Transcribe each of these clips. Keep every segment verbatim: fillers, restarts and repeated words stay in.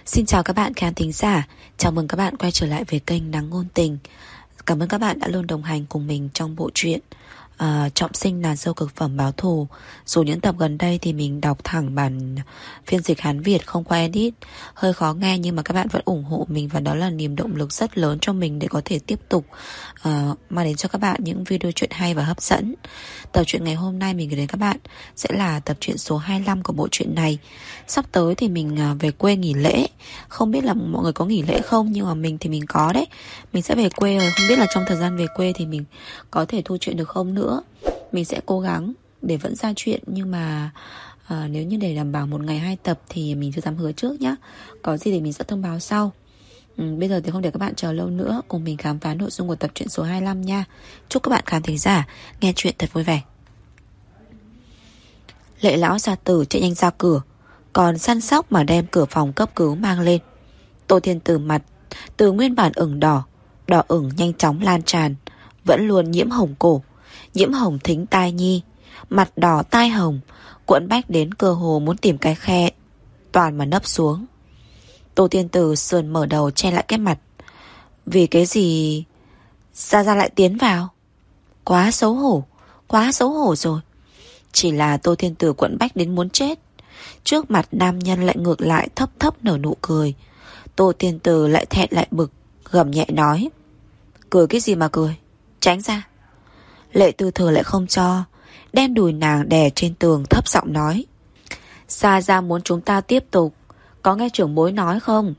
Xin chào các bạn khán thính giả. Chào mừng các bạn quay trở lại với kênh Nắng Ngôn Tình. Cảm ơn các bạn đã luôn đồng hành cùng mình trong bộ truyện uh, Trọng Sinh Nàng Dâu Cực Phẩm Báo Thù. Dù những tập gần đây thì mình đọc thẳng bản phiên dịch Hán Việt không qua edit, hơi khó nghe, nhưng mà các bạn vẫn ủng hộ mình, và đó là niềm động lực rất lớn cho mình để có thể tiếp tục uh, mang đến cho các bạn những video truyện hay và hấp dẫn. Tập truyện ngày hôm nay mình gửi đến các bạn sẽ là tập truyện số hai mươi lăm của bộ truyện này. Sắp tới thì mình về quê nghỉ lễ. Không biết là mọi người có nghỉ lễ không, nhưng mà mình thì mình có đấy. Mình sẽ về quê rồi, không biết là trong thời gian về quê thì mình có thể thu truyện được không nữa. Mình sẽ cố gắng để vẫn ra truyện, nhưng mà à, nếu như để đảm bảo một ngày hai tập thì mình chưa dám hứa trước nhá. Có gì thì mình sẽ thông báo sau. ừ, Bây giờ thì không để các bạn chờ lâu nữa, cùng mình khám phá nội dung của tập truyện số hai mươi lăm nha. Chúc các bạn khán thính giả nghe truyện thật vui vẻ. Lệ lão gia tử chạy nhanh ra cửa, còn săn sóc mà đem cửa phòng cấp cứu mang lên. Tô Thiên Tử mặt từ nguyên bản ửng đỏ, đỏ ửng nhanh chóng lan tràn, vẫn luôn nhiễm hồng cổ, nhiễm hồng thính tai nhi, mặt đỏ tai hồng, cuộn bách đến cơ hồ muốn tìm cái khe toàn mà nấp xuống. Tô Thiên Tử sườn mở đầu che lại cái mặt. Vì cái gì Gia Gia lại tiến vào? Quá xấu hổ, quá xấu hổ rồi. Chỉ là Tô Thiên Tử quặn bách đến muốn chết, trước mặt nam nhân lại ngược lại thấp thấp nở nụ cười. Tô Thiên Tử lại thẹn lại bực, gầm nhẹ nói: cười cái gì mà cười, tránh ra. Lệ Tư Thừa lại không cho, đem đùi nàng đè trên tường, thấp giọng nói: Gia Gia muốn chúng ta tiếp tục, có nghe trưởng bối nói không?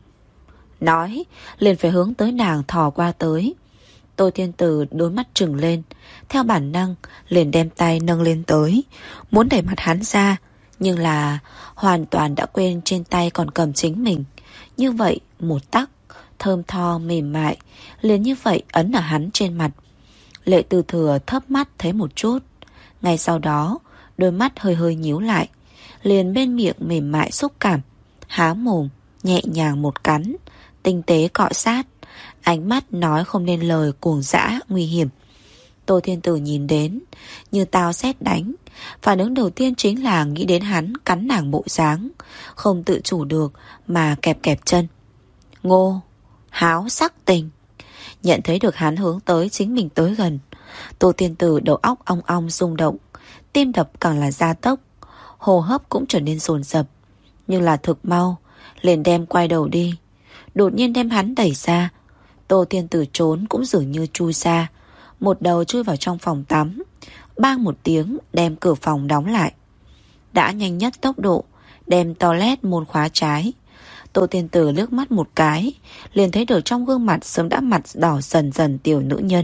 Nói liền phải hướng tới nàng thò qua tới. Tô Thiên Tử đôi mắt trừng lên, theo bản năng liền đem tay nâng lên tới, muốn đẩy mặt hắn ra, nhưng là hoàn toàn đã quên trên tay còn cầm chính mình. Như vậy một tắc thơm tho mềm mại liền như vậy ấn ở hắn trên mặt. Lệ Tư Thừa thấp mắt thấy một chút, ngay sau đó đôi mắt hơi hơi nhíu lại, liền bên miệng mềm mại xúc cảm, há mồm nhẹ nhàng một cắn, tinh tế cọ sát, ánh mắt nói không nên lời, cuồng dã nguy hiểm. Tô Thiên Tử nhìn đến như tao sét đánh, phản ứng đầu tiên chính là nghĩ đến hắn cắn nàng bộ dáng, không tự chủ được mà kẹp kẹp chân. Ngô háo sắc tình. Nhận thấy được hắn hướng tới chính mình tới gần, Tô Thiên Tử đầu óc ong ong rung động, tim đập càng là gia tốc, hô hấp cũng trở nên dồn dập. Nhưng là thực mau liền đem quay đầu đi, đột nhiên đem hắn đẩy ra. Tô Thiên Tử trốn cũng dường như chui ra, một đầu chui vào trong phòng tắm, bang một tiếng đem cửa phòng đóng lại. Đã nhanh nhất tốc độ đem toilet môn khóa trái. Tô Thiên Tử liếc mắt một cái, liền thấy được trong gương mặt sớm đã mặt đỏ dần dần tiểu nữ nhân.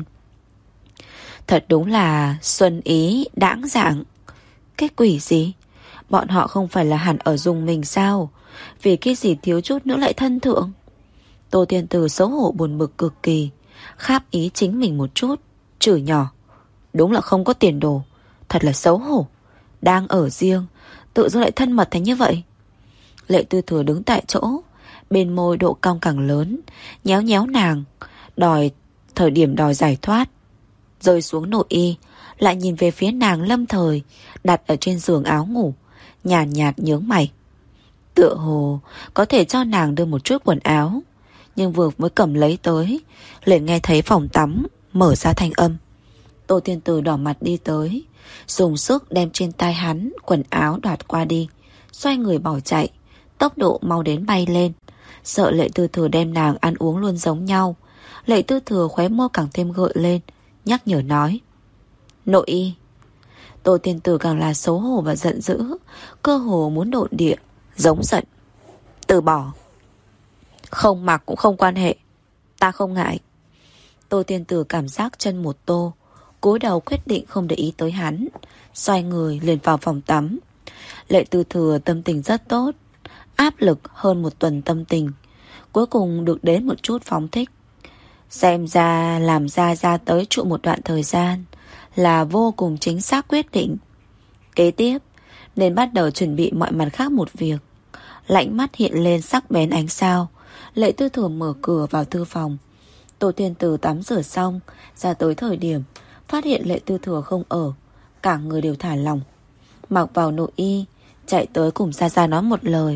Thật đúng là xuân ý đãng dạng. Cái quỷ gì? Bọn họ không phải là hẳn ở dùng mình sao? Vì cái gì thiếu chút nữa lại thân thượng? Tô Thiên Tử xấu hổ buồn bực cực kỳ, kháp ý chính mình một chút, chửi nhỏ: đúng là không có tiền đồ, thật là xấu hổ. Đang ở riêng, tự dưng lại thân mật thành như vậy. Lệ Tư Thừa đứng tại chỗ, bên môi độ cong càng lớn, nhéo nhéo nàng, đòi thời điểm đòi giải thoát. Rơi xuống nội y, lại nhìn về phía nàng lâm thời đặt ở trên giường áo ngủ, nhàn nhạt, nhạt nhướng mày. Tựa hồ có thể cho nàng đưa một chút quần áo, nhưng vừa mới cầm lấy tới, liền nghe thấy phòng tắm mở ra thanh âm. Tô Thiên Tử đỏ mặt đi tới, dùng sức đem trên tay hắn quần áo đoạt qua đi, xoay người bỏ chạy, tốc độ mau đến bay lên. Sợ Lệ Tư Thừa đem nàng ăn uống luôn giống nhau, Lệ Tư Thừa khóe môi càng thêm gợi lên, nhắc nhở nói: nội y. Tô Thiên Tử càng là xấu hổ và giận dữ, cơ hồ muốn độn địa, giống giận: từ bỏ. Không mặc cũng không quan hệ, ta không ngại. Tô Thiên Tử cảm giác chân một tô, cúi đầu quyết định không để ý tới hắn, xoay người liền vào phòng tắm. Lệ Tư Thừa tâm tình rất tốt, áp lực hơn một tuần tâm tình, cuối cùng được đến một chút phóng thích. Xem ra làm ra ra tới trụ một đoạn thời gian là vô cùng chính xác quyết định. Kế tiếp nên bắt đầu chuẩn bị mọi mặt khác một việc. Lạnh mắt hiện lên sắc bén ánh sao, Lệ Tư Thừa mở cửa vào thư phòng. Tô Thiên Tử tắm rửa xong ra tới thời điểm phát hiện Lệ Tư Thừa không ở, cả người đều thả lỏng, mặc vào nội y, chạy tới cùng Gia Gia nói một lời: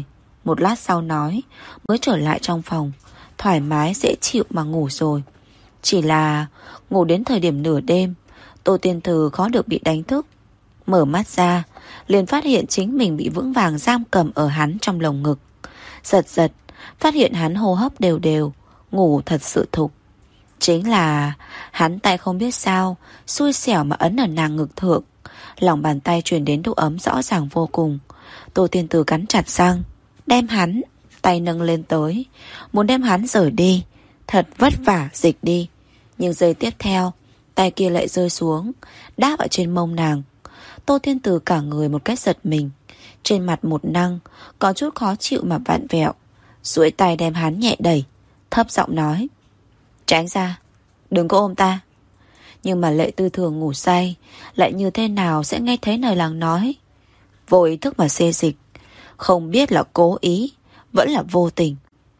Một lát sau nói, mới trở lại trong phòng, thoải mái dễ chịu mà ngủ rồi. Chỉ là ngủ đến thời điểm nửa đêm, Tô Tiên Từ khó được bị đánh thức. Mở mắt ra, liền phát hiện chính mình bị vững vàng giam cầm ở hắn trong lồng ngực. Giật giật, phát hiện hắn hô hấp đều đều, ngủ thật sự thục. Chính là hắn tay không biết sao xui xẻo mà ấn ở nàng ngực thượng. Lòng bàn tay truyền đến độ ấm rõ ràng vô cùng. Tô Tiên Từ cắn chặt răng, đem hắn tay nâng lên tới, muốn đem hắn rời đi. Thật vất vả dịch đi. Nhưng giây tiếp theo, tay kia lại rơi xuống, đáp ở trên mông nàng. Tô Tiên Từ cả người một cách giật mình, trên mặt một năng, có chút khó chịu mà vặn vẹo, duỗi tay đem hắn nhẹ đẩy, thấp giọng nói, tránh ra, đừng có ôm ta. Nhưng mà Lệ Tư Thường ngủ say, lại như thế nào sẽ nghe thấy lời nàng nói. Vô ý thức mà xê dịch, không biết là cố ý, vẫn là vô tình.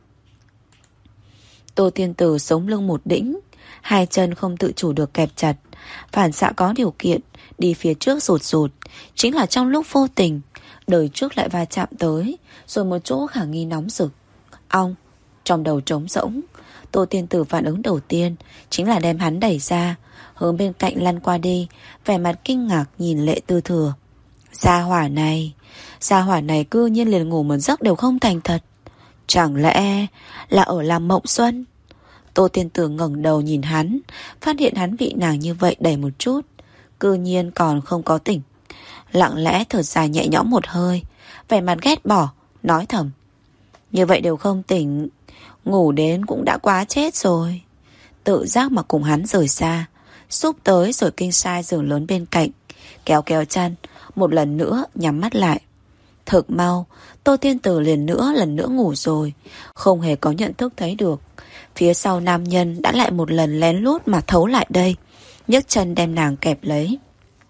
Tô Tiên Từ sống lưng một đĩnh, hai chân không tự chủ được kẹp chặt, phản xạ có điều kiện đi phía trước rụt rụt. Chính là trong lúc vô tình, đời trước lại va chạm tới, rồi một chỗ khả nghi nóng rực. Ong, trong đầu trống rỗng. Tô Tiên Tử phản ứng đầu tiên chính là đem hắn đẩy ra, hướng bên cạnh lăn qua đi, vẻ mặt kinh ngạc nhìn Lệ Tư Thừa. Gia hỏa này, gia hỏa này cư nhiên liền ngủ một giấc đều không thành thật. Chẳng lẽ là ở làm mộng xuân? Tô Tiên Tử ngẩng đầu nhìn hắn, phát hiện hắn bị nàng như vậy đẩy một chút, cư nhiên còn không có tỉnh. Lặng lẽ thở dài nhẹ nhõm một hơi, vẻ mặt ghét bỏ, nói thầm, như vậy đều không tỉnh, ngủ đến cũng đã quá chết rồi. Tự giác mà cùng hắn rời xa, xúc tới rồi kinh sai giường lớn bên cạnh, kéo kéo chăn, một lần nữa nhắm mắt lại. Thực mau, Tô Tiên Tử liền nữa lần nữa ngủ rồi, không hề có nhận thức thấy được. Phía sau nam nhân đã lại một lần lén lút mà thấu lại đây, nhấc chân đem nàng kẹp lấy.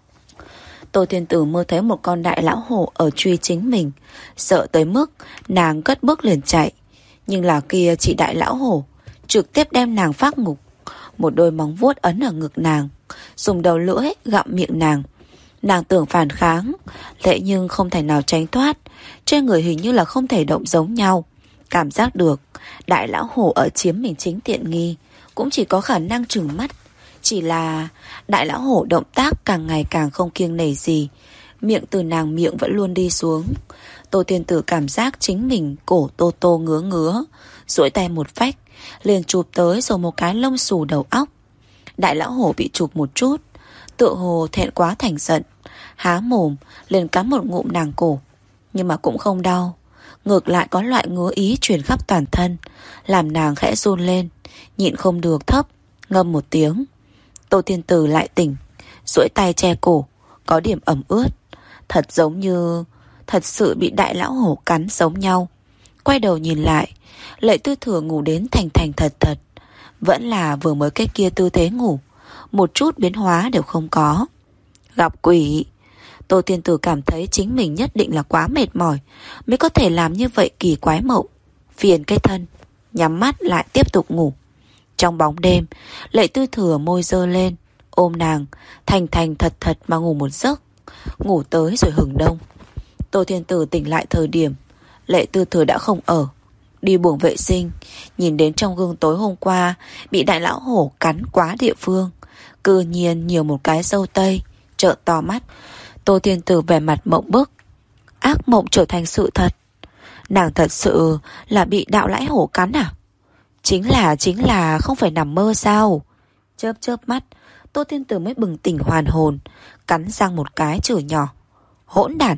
Tô Tiên Tử mơ thấy một con đại lão hổ ở truy chính mình, sợ tới mức nàng cất bước liền chạy. Nhưng là kia chỉ đại lão hổ trực tiếp đem nàng phát ngục, một đôi móng vuốt ấn ở ngực nàng, dùng đầu lưỡi gặm miệng nàng. Nàng tưởng phản kháng, lẽ nhưng không thể nào tránh thoát, trên người hình như là không thể động giống nhau. Cảm giác được đại lão hổ ở chiếm mình chính tiện nghi, cũng chỉ có khả năng trừng mắt. Chỉ là đại lão hổ động tác càng ngày càng không kiêng nể gì, miệng từ nàng miệng vẫn luôn đi xuống. Tô Tiên Tử cảm giác chính mình cổ tô tô ngứa ngứa, duỗi tay một phách, liền chụp tới rồi một cái lông xù đầu óc. Đại lão hổ bị chụp một chút, tựa hồ thẹn quá thành giận, há mồm liền cắn một ngụm nàng cổ, nhưng mà cũng không đau, ngược lại có loại ngứa ý truyền khắp toàn thân, làm nàng khẽ run lên, nhịn không được thấp ngâm một tiếng. Tô Tiên Tử lại tỉnh, duỗi tay che cổ, có điểm ẩm ướt, thật giống như thật sự bị đại lão hổ cắn giống nhau. Quay đầu nhìn lại, Lệ Tư Thừa ngủ đến thành thành thật thật, vẫn là vừa mới cái kia tư thế ngủ, một chút biến hóa đều không có. Gặp quỷ. Tô Tiên Tử cảm thấy chính mình nhất định là quá mệt mỏi mới có thể làm như vậy kỳ quái mộng, phiền cái thân, nhắm mắt lại tiếp tục ngủ. Trong bóng đêm, Lệ Tư Thừa môi dơ lên, ôm nàng, thành thành thật thật mà ngủ một giấc. Ngủ tới rồi hừng đông. Tô Tiên Tử tỉnh lại thời điểm Lệ Tư Thừa đã không ở, đi buồng vệ sinh, nhìn đến trong gương tối hôm qua bị đại lão hổ cắn quá địa phương, cư nhiên nhiều một cái râu tây, trợn to mắt. Tô Tiên Tử vẻ mặt mộng bức, ác mộng trở thành sự thật. Nàng thật sự là bị đạo lãi hổ cắn à? Chính là chính là không phải nằm mơ sao? Chớp chớp mắt, Tô Tiên Tử mới bừng tỉnh hoàn hồn, cắn răng một cái chửi nhỏ, hỗn đản.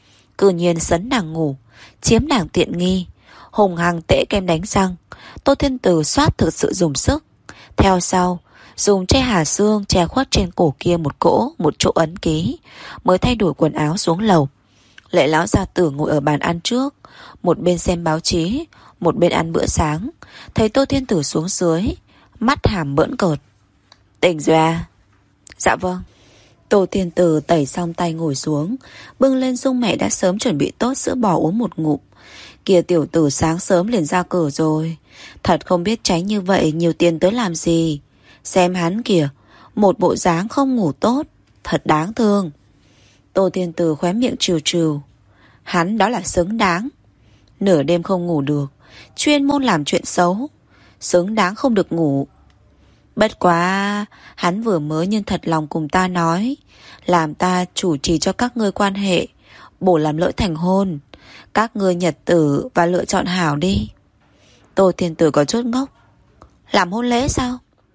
Cư nhiên sấn nàng ngủ, chiếm nàng tiện nghi, hùng hăng tễ kem đánh răng. Tô Tiên Tử soát thực sự dùng sức, theo sau dùng che hà xương che khuất trên cổ kia một cỗ, một chỗ ấn ký, mới thay đổi quần áo xuống lầu. Lệ lão gia tử ngồi ở bàn ăn trước, một bên xem báo chí, một bên ăn bữa sáng. Thấy Tô Tiên Tử xuống dưới, mắt hàm bỡn cợt. Tỉnh rồi à? Dạ vâng. Tô Tiên Tử tẩy xong tay ngồi xuống, bưng lên dung mẹ đã sớm chuẩn bị tốt sữa bò uống một ngụm. Kìa tiểu tử sáng sớm liền ra cửa rồi, thật không biết tránh như vậy nhiều tiền tới làm gì. Xem hắn kìa, một bộ dáng không ngủ tốt, thật đáng thương. Tô Tiên Tử khóe miệng trừ trừ, hắn đó là xứng đáng. Nửa đêm không ngủ được, chuyên môn làm chuyện xấu, xứng đáng không được ngủ. Bất quá, hắn vừa mới nhưng thật lòng cùng ta nói, làm ta chủ trì cho các ngươi quan hệ, bổ làm lỡ thành hôn. Các ngươi nhật tử và lựa chọn hảo đi. Tô Thiên Tử có chút ngốc. Làm hôn lễ sao?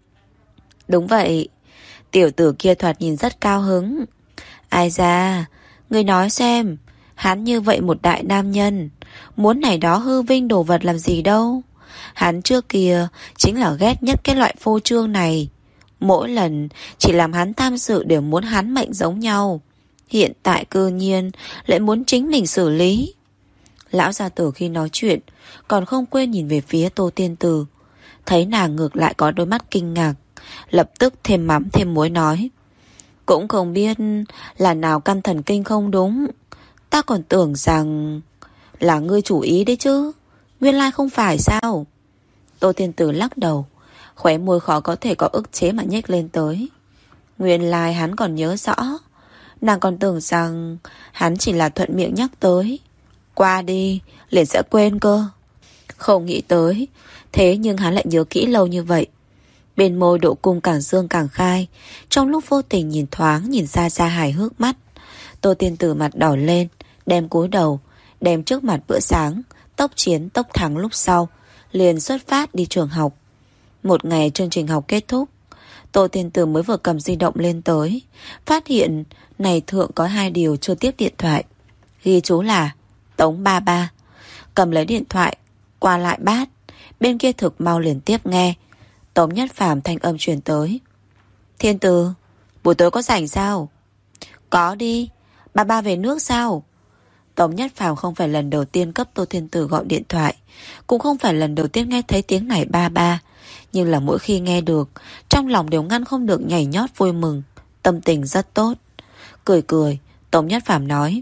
Đúng vậy. Tiểu tử kia thoạt nhìn rất cao hứng. Ai da, ngươi nói xem, hắn như vậy một đại nam nhân, muốn này đó hư vinh đồ vật làm gì đâu. Hắn trước kia chính là ghét nhất cái loại phô trương này. Mỗi lần chỉ làm hắn tham dự đều muốn hắn mệnh giống nhau. Hiện tại cư nhiên lại muốn chính mình xử lý. Lão gia tử khi nói chuyện còn không quên nhìn về phía Tô Tiên Tử. Thấy nàng ngược lại có đôi mắt kinh ngạc, lập tức thêm mắm thêm muối nói: Cũng không biết là nào căn thần kinh không đúng. Ta còn tưởng rằng là ngươi chủ ý đấy chứ. Nguyên lai không phải sao? Tô Tiên Tử lắc đầu, khóe môi khó có thể có ức chế mà nhếch lên tới. Nguyên lai hắn còn nhớ rõ. Nàng còn tưởng rằng hắn chỉ là thuận miệng nhắc tới, qua đi liền sẽ quên cơ. Không nghĩ tới, thế nhưng hắn lại nhớ kỹ lâu như vậy. Bên môi độ cung càng dương càng khai, trong lúc vô tình nhìn thoáng nhìn ra ra hài hước mắt. Tô Tiên Tử mặt đỏ lên, đem cúi đầu, đem trước mặt bữa sáng, tốc chiến tốc thắng lúc sau, liền xuất phát đi trường học. Một ngày chương trình học kết thúc, Tô Tiên Tử mới vừa cầm di động lên tới, phát hiện này thượng có hai điều chưa tiếp điện thoại. Ghi chú là Tống ba ba. Cầm lấy điện thoại, qua lại bát, bên kia thực mau liền tiếp nghe. Tống Nhất Phàm thanh âm truyền tới: Thiên Tử, buổi tối có rảnh sao? Có đi. Ba ba về nước sao? Tống Nhất Phàm không phải lần đầu tiên cấp Tô Thiên Tử gọi điện thoại, cũng không phải lần đầu tiên nghe thấy tiếng này ba ba, nhưng là mỗi khi nghe được, trong lòng đều ngăn không được nhảy nhót vui mừng, tâm tình rất tốt. Cười cười, Tống Nhất Phàm nói: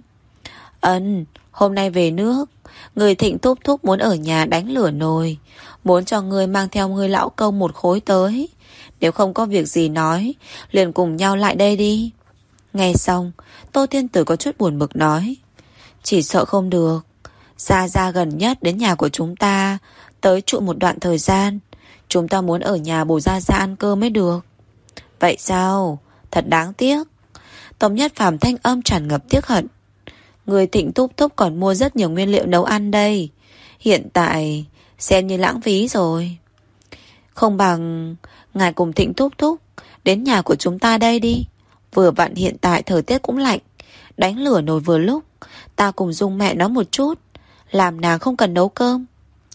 Ân, hôm nay về nước, người Thịnh thúc thúc muốn ở nhà đánh lửa nồi, muốn cho người mang theo người lão công một khối tới. Nếu không có việc gì nói, liền cùng nhau lại đây đi. Nghe xong, Tô Thiên Tử có chút buồn bực nói: Chỉ sợ không được. Gia Gia gần nhất đến nhà của chúng ta tới trụ một đoạn thời gian. Chúng ta muốn ở nhà bồi Gia Gia ăn cơm mới được. Vậy sao? Thật đáng tiếc. Tống Nhất Phàm thanh âm tràn ngập tiếc hận. Người Thịnh thúc thúc còn mua rất nhiều nguyên liệu nấu ăn đây. Hiện tại xem như lãng phí rồi. Không bằng ngài cùng Thịnh thúc thúc đến nhà của chúng ta đây đi. Vừa vặn hiện tại thời tiết cũng lạnh, đánh lửa nồi vừa lúc. Ta cùng Dung mẹ nó một chút, làm nàng không cần nấu cơm.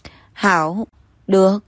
Hảo, được.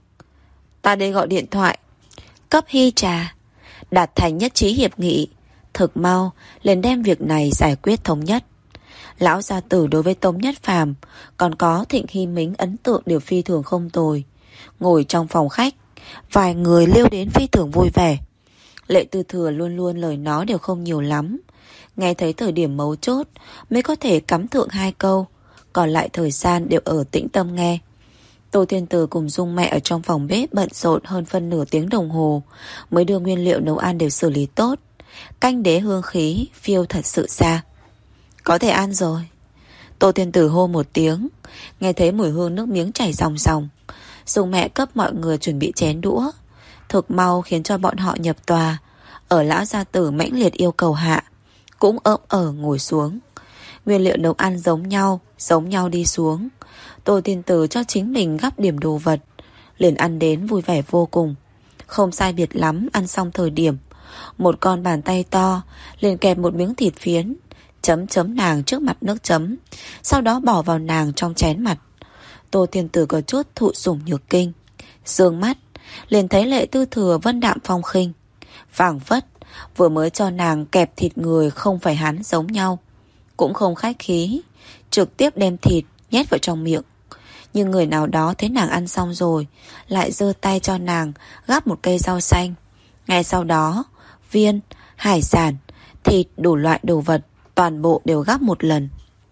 Ta đây gọi điện thoại cấp Hy Trà, đạt thành nhất trí hiệp nghị. Thực mau liền đem việc này giải quyết thống nhất. Lão gia tử đối với Tống Nhất Phàm còn có Thịnh Hy Mính ấn tượng đều phi thường không tồi. Ngồi trong phòng khách, vài người liêu đến phi thường vui vẻ. Lệ Tư Thừa luôn luôn lời nói đều không nhiều lắm, nghe thấy thời điểm mấu chốt mới có thể cắm thượng hai câu, còn lại thời gian đều ở tĩnh tâm nghe. Tô Thiên Tử cùng Dung mẹ ở trong phòng bếp bận rộn hơn phân nửa tiếng đồng hồ mới đưa nguyên liệu nấu ăn đều xử lý tốt. Canh đế hương khí phiêu thật sự xa. Có thể ăn rồi. Tô Thiên Tử hô một tiếng, nghe thấy mùi hương nước miếng chảy ròng ròng. Dung mẹ cấp mọi người chuẩn bị chén đũa, thực mau khiến cho bọn họ nhập tòa. Ở lão gia tử mãnh liệt yêu cầu hạ, cũng ỡm ở ngồi xuống. Nguyên liệu nấu ăn giống nhau, giống nhau đi xuống. Tô Thiên Tử cho chính mình gắp điểm đồ vật, liền ăn đến vui vẻ vô cùng. Không sai biệt lắm ăn xong thời điểm, một con bàn tay to liền kẹp một miếng thịt phiến, chấm chấm nàng trước mặt nước chấm, sau đó bỏ vào nàng trong chén mặt. Tô Thiên Tử có chút thụ sủng nhược kinh, dương mắt liền thấy Lệ Tư Thừa vân đạm phong khinh, phảng phất vừa mới cho nàng kẹp thịt người không phải hắn giống nhau, cũng không khách khí, trực tiếp đem thịt nhét vào trong miệng. Nhưng người nào đó thấy nàng ăn xong rồi, lại giơ tay cho nàng gắp một cây rau xanh. Ngay sau đó, viên, hải sản, thịt, đủ loại đồ vật toàn bộ đều gắp một lần.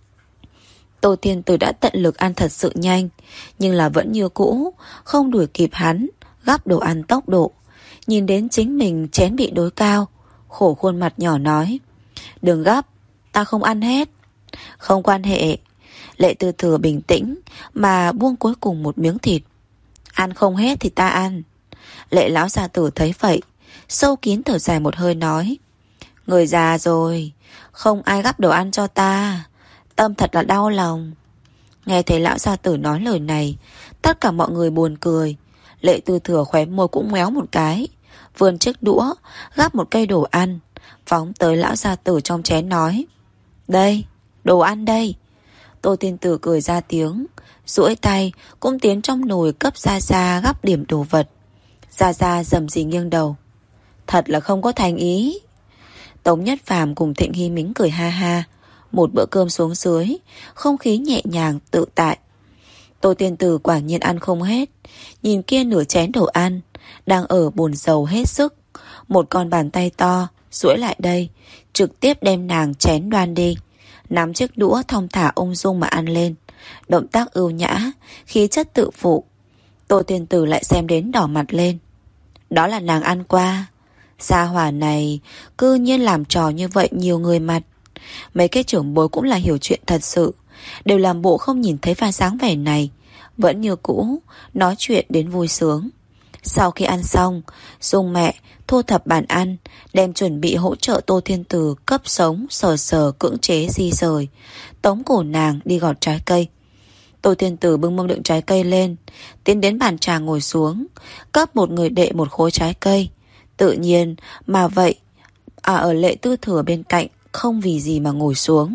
Tô Thiên Tử đã tận lực ăn thật sự nhanh, nhưng là vẫn như cũ không đuổi kịp hắn gắp đồ ăn tốc độ. Nhìn đến chính mình chén bị đối cao, khổ khuôn mặt nhỏ nói: Đừng gấp, ta không ăn hết. Không quan hệ. Lệ Tư Thừa bình tĩnh mà buông cuối cùng một miếng thịt. Ăn không hết thì ta ăn. Lệ lão gia tử thấy vậy, sâu kín thở dài một hơi nói: Người già rồi, không ai gắp đồ ăn cho ta, tâm thật là đau lòng. Nghe thấy lão gia tử nói lời này, tất cả mọi người buồn cười. Lệ Tư Thừa khóe môi cũng ngoéo một cái, vươn chiếc đũa gắp một cây đồ ăn, phóng tới lão gia tử trong chén nói: Đây, đồ ăn đây. Tô Tiên Tử cười ra tiếng, duỗi tay cũng tiến trong nồi cấp Gia Gia gắp điểm đồ vật. Gia Gia rầm rì nghiêng đầu: Thật là không có thành ý. Tống Nhất Phàm cùng Thịnh Hy Mính cười ha ha. Một bữa cơm xuống dưới, không khí nhẹ nhàng tự tại. Tô Tiên Tử quả nhiên ăn không hết. Nhìn kia nửa chén đồ ăn đang ở bồn dầu hết sức, một con bàn tay to duỗi lại đây, trực tiếp đem nàng chén đoan đi, nắm chiếc đũa thong thả ung dung mà ăn lên. Động tác ưu nhã, khí chất tự phụ. Tô Tiên Tử lại xem đến đỏ mặt lên. Đó là nàng ăn qua. Gia hỏa này cư nhiên làm trò như vậy nhiều người mặt. Mấy cái trưởng bối cũng là hiểu chuyện thật sự, đều làm bộ không nhìn thấy pha dáng vẻ này, vẫn như cũ nói chuyện đến vui sướng. Sau khi ăn xong, Dung mẹ thu thập bàn ăn, đem chuẩn bị hỗ trợ Tô Thiên Tử cấp sống sờ sờ cưỡng chế di rời, tống cổ nàng đi gọt trái cây. Tô Thiên Tử bưng mâm đựng trái cây lên, tiến đến bàn trà ngồi xuống, cấp một người đệ một khối trái cây. Tự nhiên mà vậy, à ở Lệ Tư Thừa bên cạnh không vì gì mà ngồi xuống.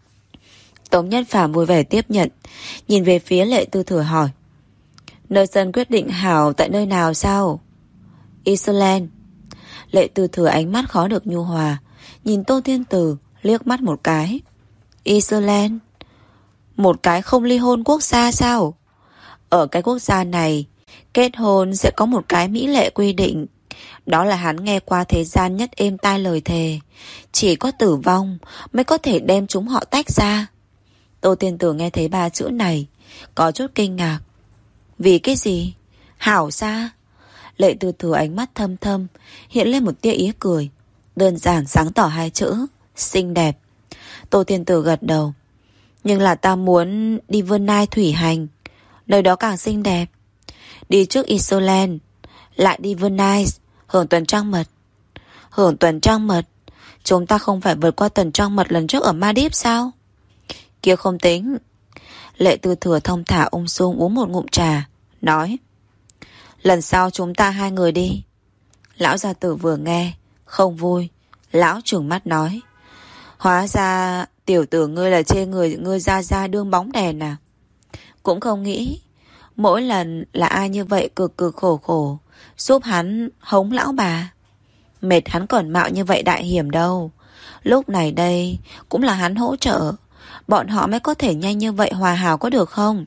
Tống Nhất Phàm vui vẻ tiếp nhận, nhìn về phía Lệ Tư Thừa hỏi: Nơi dân quyết định hảo tại nơi nào sao? Iceland. Lệ Tư Thừa ánh mắt khó được nhu hòa, nhìn Tô Thiên Tử liếc mắt một cái. Iceland? Một cái không ly hôn quốc gia sao? Ở cái quốc gia này, kết hôn sẽ có một cái mỹ lệ quy định. Đó là hắn nghe qua thế gian nhất êm tai lời thề, chỉ có tử vong mới có thể đem chúng họ tách ra. Tô Tiên Tử nghe thấy ba chữ này, có chút kinh ngạc. Vì cái gì? Hảo xa? Lệ Tư Thừa ánh mắt thâm thâm, hiện lên một tia ý cười. Đơn giản sáng tỏ hai chữ: xinh đẹp. Tô Tiên Tử gật đầu. Nhưng là ta muốn đi Vân Nai thủy hành, nơi đó càng xinh đẹp. Đi trước Iceland, lại đi Vân Nai, hưởng tuần trăng mật. Hưởng tuần trăng mật? Chúng ta không phải vượt qua tuần trăng mật lần trước ở Maldives sao? Kia không tính. Lệ Tư Thừa thông thả ung dung uống một ngụm trà, nói: Lần sau chúng ta hai người đi. Lão gia tử vừa nghe không vui, lão trừng mắt nói: Hóa ra tiểu tử ngươi là chê người ngươi ra ra đương bóng đèn à? Cũng không nghĩ mỗi lần là ai như vậy cực cực khổ khổ giúp hắn hống lão bà. Mệt hắn còn mạo như vậy đại hiểm đâu. Lúc này đây cũng là hắn hỗ trợ, bọn họ mới có thể nhanh như vậy hòa hảo, có được không?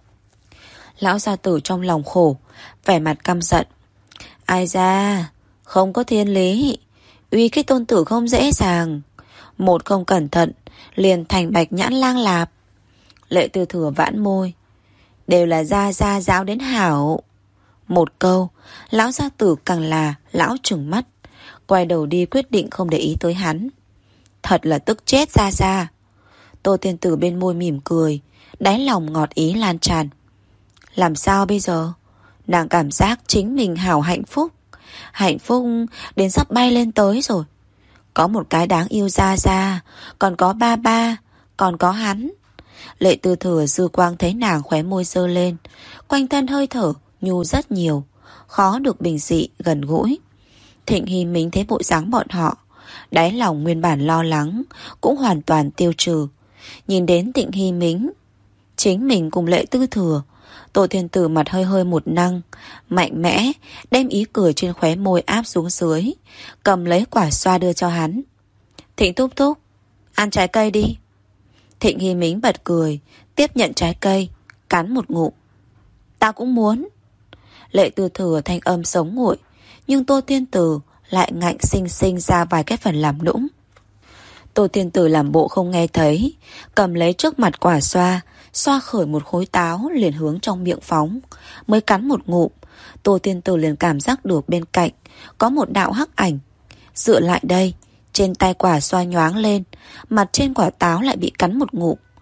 Lão gia tử trong lòng khổ, vẻ mặt căm giận. Ai ra, không có thiên lý, uy cái tôn tử không dễ dàng. Một không cẩn thận liền thành bạch nhãn lang lạp. Lệ Tư Thừa vãn môi. Đều là gia gia giáo đến hảo. Một câu, lão gia tử càng là lão trừng mắt, quay đầu đi quyết định không để ý tới hắn. Thật là tức chết gia gia. Tô Tiên Tử bên môi mỉm cười, đáy lòng ngọt ý lan tràn. Làm sao bây giờ? Nàng cảm giác chính mình hảo hạnh phúc, hạnh phúc đến sắp bay lên tới rồi. Có một cái đáng yêu gia gia, còn có ba ba, còn có hắn. Lệ Tư Thừa dư quang thấy nàng khóe môi dơ lên, quanh thân hơi thở nhu rất nhiều, khó được bình dị gần gũi. Thịnh Hy Mính thấy bộ dáng bọn họ, đáy lòng nguyên bản lo lắng cũng hoàn toàn tiêu trừ. Nhìn đến Thịnh Hy Mính, chính mình cùng Lệ Tư Thừa, Tô Thiên Tử mặt hơi hơi một năng, mạnh mẽ đem ý cười trên khóe môi áp xuống dưới, cầm lấy quả xoa đưa cho hắn. Thịnh thúc thúc, ăn trái cây đi. Thịnh Hy Mính bật cười, tiếp nhận trái cây, cắn một ngụm. Ta cũng muốn. Lệ Tư Thừa thanh âm sống nguội, nhưng Tô Thiên Tử lại ngạnh sinh sinh ra vài cái phần làm nũng. Tô Thiên Tử làm bộ không nghe thấy, cầm lấy trước mặt quả xoa, xoa khởi một khối táo liền hướng trong miệng phóng. Mới cắn một ngụm, Tô Thiên Tử liền cảm giác được bên cạnh có một đạo hắc ảnh dựa lại đây. Trên tay quả xoa nhoáng lên, mặt trên quả táo lại bị cắn một ngụm.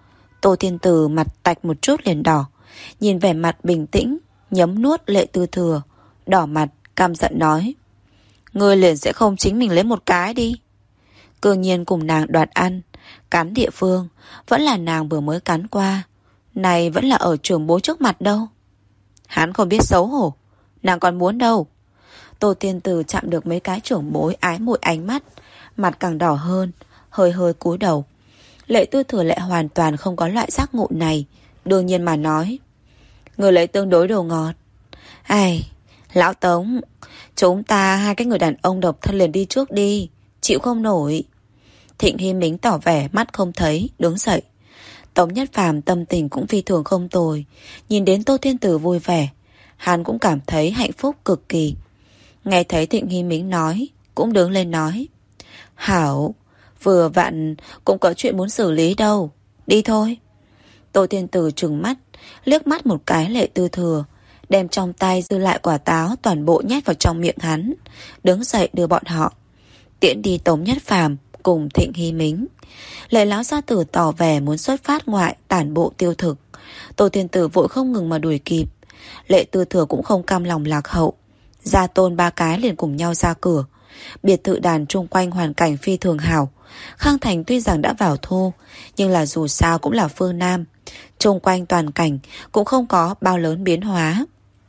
Tô Thiên Từ mặt tạch một chút liền đỏ, nhìn vẻ mặt bình tĩnh nhấm nuốt Lệ Tư Thừa, đỏ mặt căm giận nói: Ngươi liền sẽ không chính mình lấy một cái đi. Cương nhiên cùng nàng đoạt ăn, cắn địa phương vẫn là nàng vừa mới cắn qua, này vẫn là ở trưởng bối trước mặt đâu. Hắn không biết xấu hổ, nàng còn muốn đâu. Tô Thiên Từ chạm được mấy cái trưởng bối ái mội ánh mắt, mặt càng đỏ hơn, hơi hơi cúi đầu. Lệ Tư Thừa lại hoàn toàn không có loại giác ngộ này, đương nhiên mà nói: Người lấy tương đối đồ ngọt. Ai, lão Tống, chúng ta hai cái người đàn ông độc thân liền đi trước đi, chịu không nổi. Thịnh Hy Mính tỏ vẻ mắt không thấy, đứng dậy. Tống Nhất Phàm tâm tình cũng phi thường không tồi, nhìn đến Tô Thiên Tử vui vẻ, hắn cũng cảm thấy hạnh phúc cực kỳ. Nghe thấy Thịnh Hy Mính nói, cũng đứng lên nói: Hảo, vừa vặn cũng có chuyện muốn xử lý đâu, đi thôi. Tô Thiên Tử trừng mắt, liếc mắt một cái Lệ Tư Thừa, đem trong tay dư lại quả táo toàn bộ nhét vào trong miệng hắn, đứng dậy đưa bọn họ tiễn đi Tống Nhất Phàm cùng Thịnh Hy Mính. Lệ lão gia tử tỏ vẻ muốn xuất phát ngoại tản bộ tiêu thực. Tô Thiên Tử vội không ngừng mà đuổi kịp. Lệ Tư Thừa cũng không cam lòng lạc hậu, gia tôn ba cái liền cùng nhau ra cửa. Biệt thự đàn chung quanh hoàn cảnh phi thường hảo. Khang Thành tuy rằng đã vào thu, nhưng là dù sao cũng là phương Nam, chung quanh toàn cảnh cũng không có bao lớn biến hóa.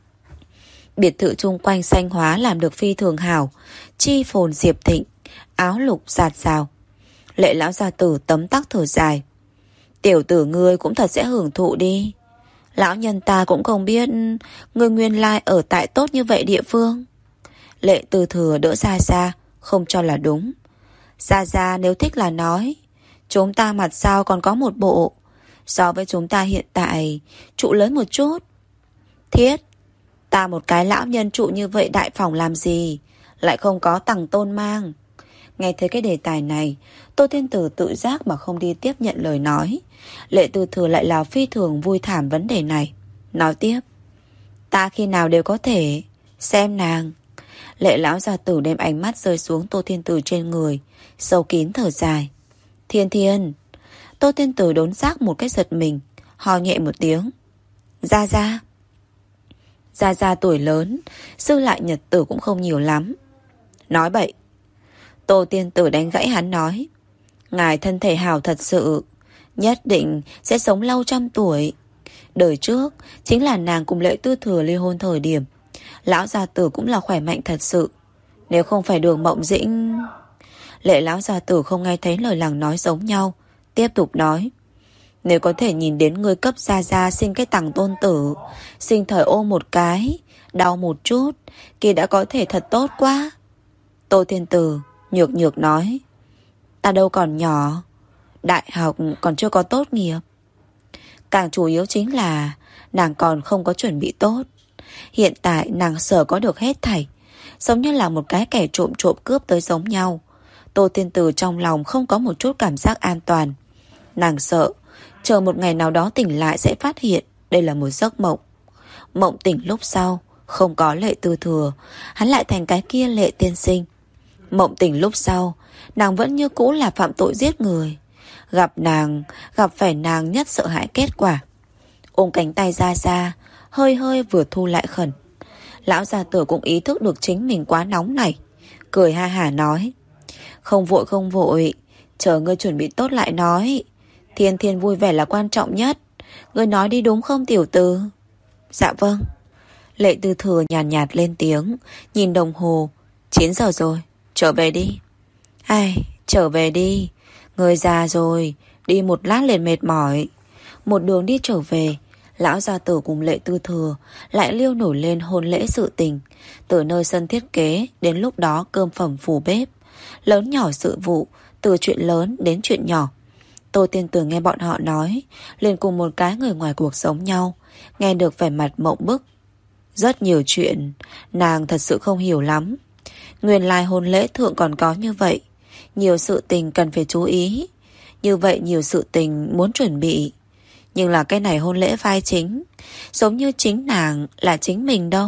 Biệt thự chung quanh xanh hóa làm được phi thường hảo, chi phồn diệp thịnh, áo lục giạt rào. Lệ lão gia tử tấm tắc thở dài: Tiểu tử ngươi cũng thật sẽ hưởng thụ đi. Lão nhân ta cũng không biết ngươi nguyên lai ở tại tốt như vậy địa phương. Lệ Tư Thừa đỡ Gia Gia, không cho là đúng. Gia Gia nếu thích là nói, chúng ta mặt sau còn có một bộ, so với chúng ta hiện tại trụ lớn một chút. Thiết, ta một cái lão nhân trụ như vậy đại phòng làm gì, lại không có tằng tôn mang. Nghe thấy cái đề tài này, Tô Thiên Tử tự giác mà không đi tiếp nhận lời nói. Lệ Tư Thừa lại là phi thường vui thảm vấn đề này, nói tiếp: Ta khi nào đều có thể xem nàng. Lệ lão gia tử đem ánh mắt rơi xuống Tô Thiên Tử trên người, sâu kín thở dài: Thiên Thiên. Tô Thiên Tử đốn giác một cái giật mình, ho nhẹ một tiếng: Gia Gia. Gia Gia tuổi lớn, dư lại nhật tử cũng không nhiều lắm. Nói bậy. Tô Thiên Tử đánh gãy hắn nói: Ngài thân thể hảo thật sự, nhất định sẽ sống lâu trăm tuổi. Đời trước chính là nàng cùng Lệ Tư Thừa ly hôn thời điểm, lão gia tử cũng là khỏe mạnh thật sự. Nếu không phải Đường Mộng Dĩnh... Lệ lão gia tử không nghe thấy lời làng nói giống nhau, tiếp tục nói: Nếu có thể nhìn đến người cấp Gia Gia sinh cái tằng tôn tử, sinh thời ôm một cái, đau một chút, kia đã có thể thật tốt quá. Tô Thiên Tử nhược nhược nói: Ta đâu còn nhỏ, đại học còn chưa có tốt nghiệp. Càng chủ yếu chính là nàng còn không có chuẩn bị tốt. Hiện tại nàng sợ có được hết thảy, giống như là một cái kẻ trộm trộm cướp tới giống nhau. Tô Thiên Tử trong lòng không có một chút cảm giác an toàn. Nàng sợ chờ một ngày nào đó tỉnh lại sẽ phát hiện đây là một giấc mộng. Mộng tỉnh lúc sau không có Lệ Tư Thừa, hắn lại thành cái kia Lệ tiên sinh. Mộng tỉnh lúc sau, nàng vẫn như cũ là phạm tội giết người. Gặp nàng, gặp phải nàng nhất sợ hãi kết quả. Ôm cánh tay ra ra, hơi hơi vừa thu lại khẩn. Lão gia tử cũng ý thức được chính mình quá nóng này, cười ha hả nói: Không vội không vội, chờ ngươi chuẩn bị tốt lại nói. Thiên Thiên vui vẻ là quan trọng nhất. Ngươi nói đi đúng không tiểu tử? Dạ vâng. Lệ Tư Thừa nhàn nhạt, nhạt lên tiếng, nhìn đồng hồ: chín giờ rồi, trở về đi. Ai, trở về đi. Người già rồi, đi một lát liền mệt mỏi. Một đường đi trở về, lão gia tử cùng Lệ Tư Thừa lại liêu nổi lên hôn lễ sự tình. Từ nơi sân thiết kế đến lúc đó cơm phẩm phủ bếp, lớn nhỏ sự vụ, từ chuyện lớn đến chuyện nhỏ. Tô Thiên Tử nghe bọn họ nói, liền cùng một cái người ngoài cuộc sống nhau, nghe được vẻ mặt mộng bức. Rất nhiều chuyện nàng thật sự không hiểu lắm. Nguyên lai hôn lễ thượng còn có như vậy, nhiều sự tình cần phải chú ý, như vậy nhiều sự tình muốn chuẩn bị. Nhưng là cái này hôn lễ vai chính, giống như chính nàng là chính mình đâu.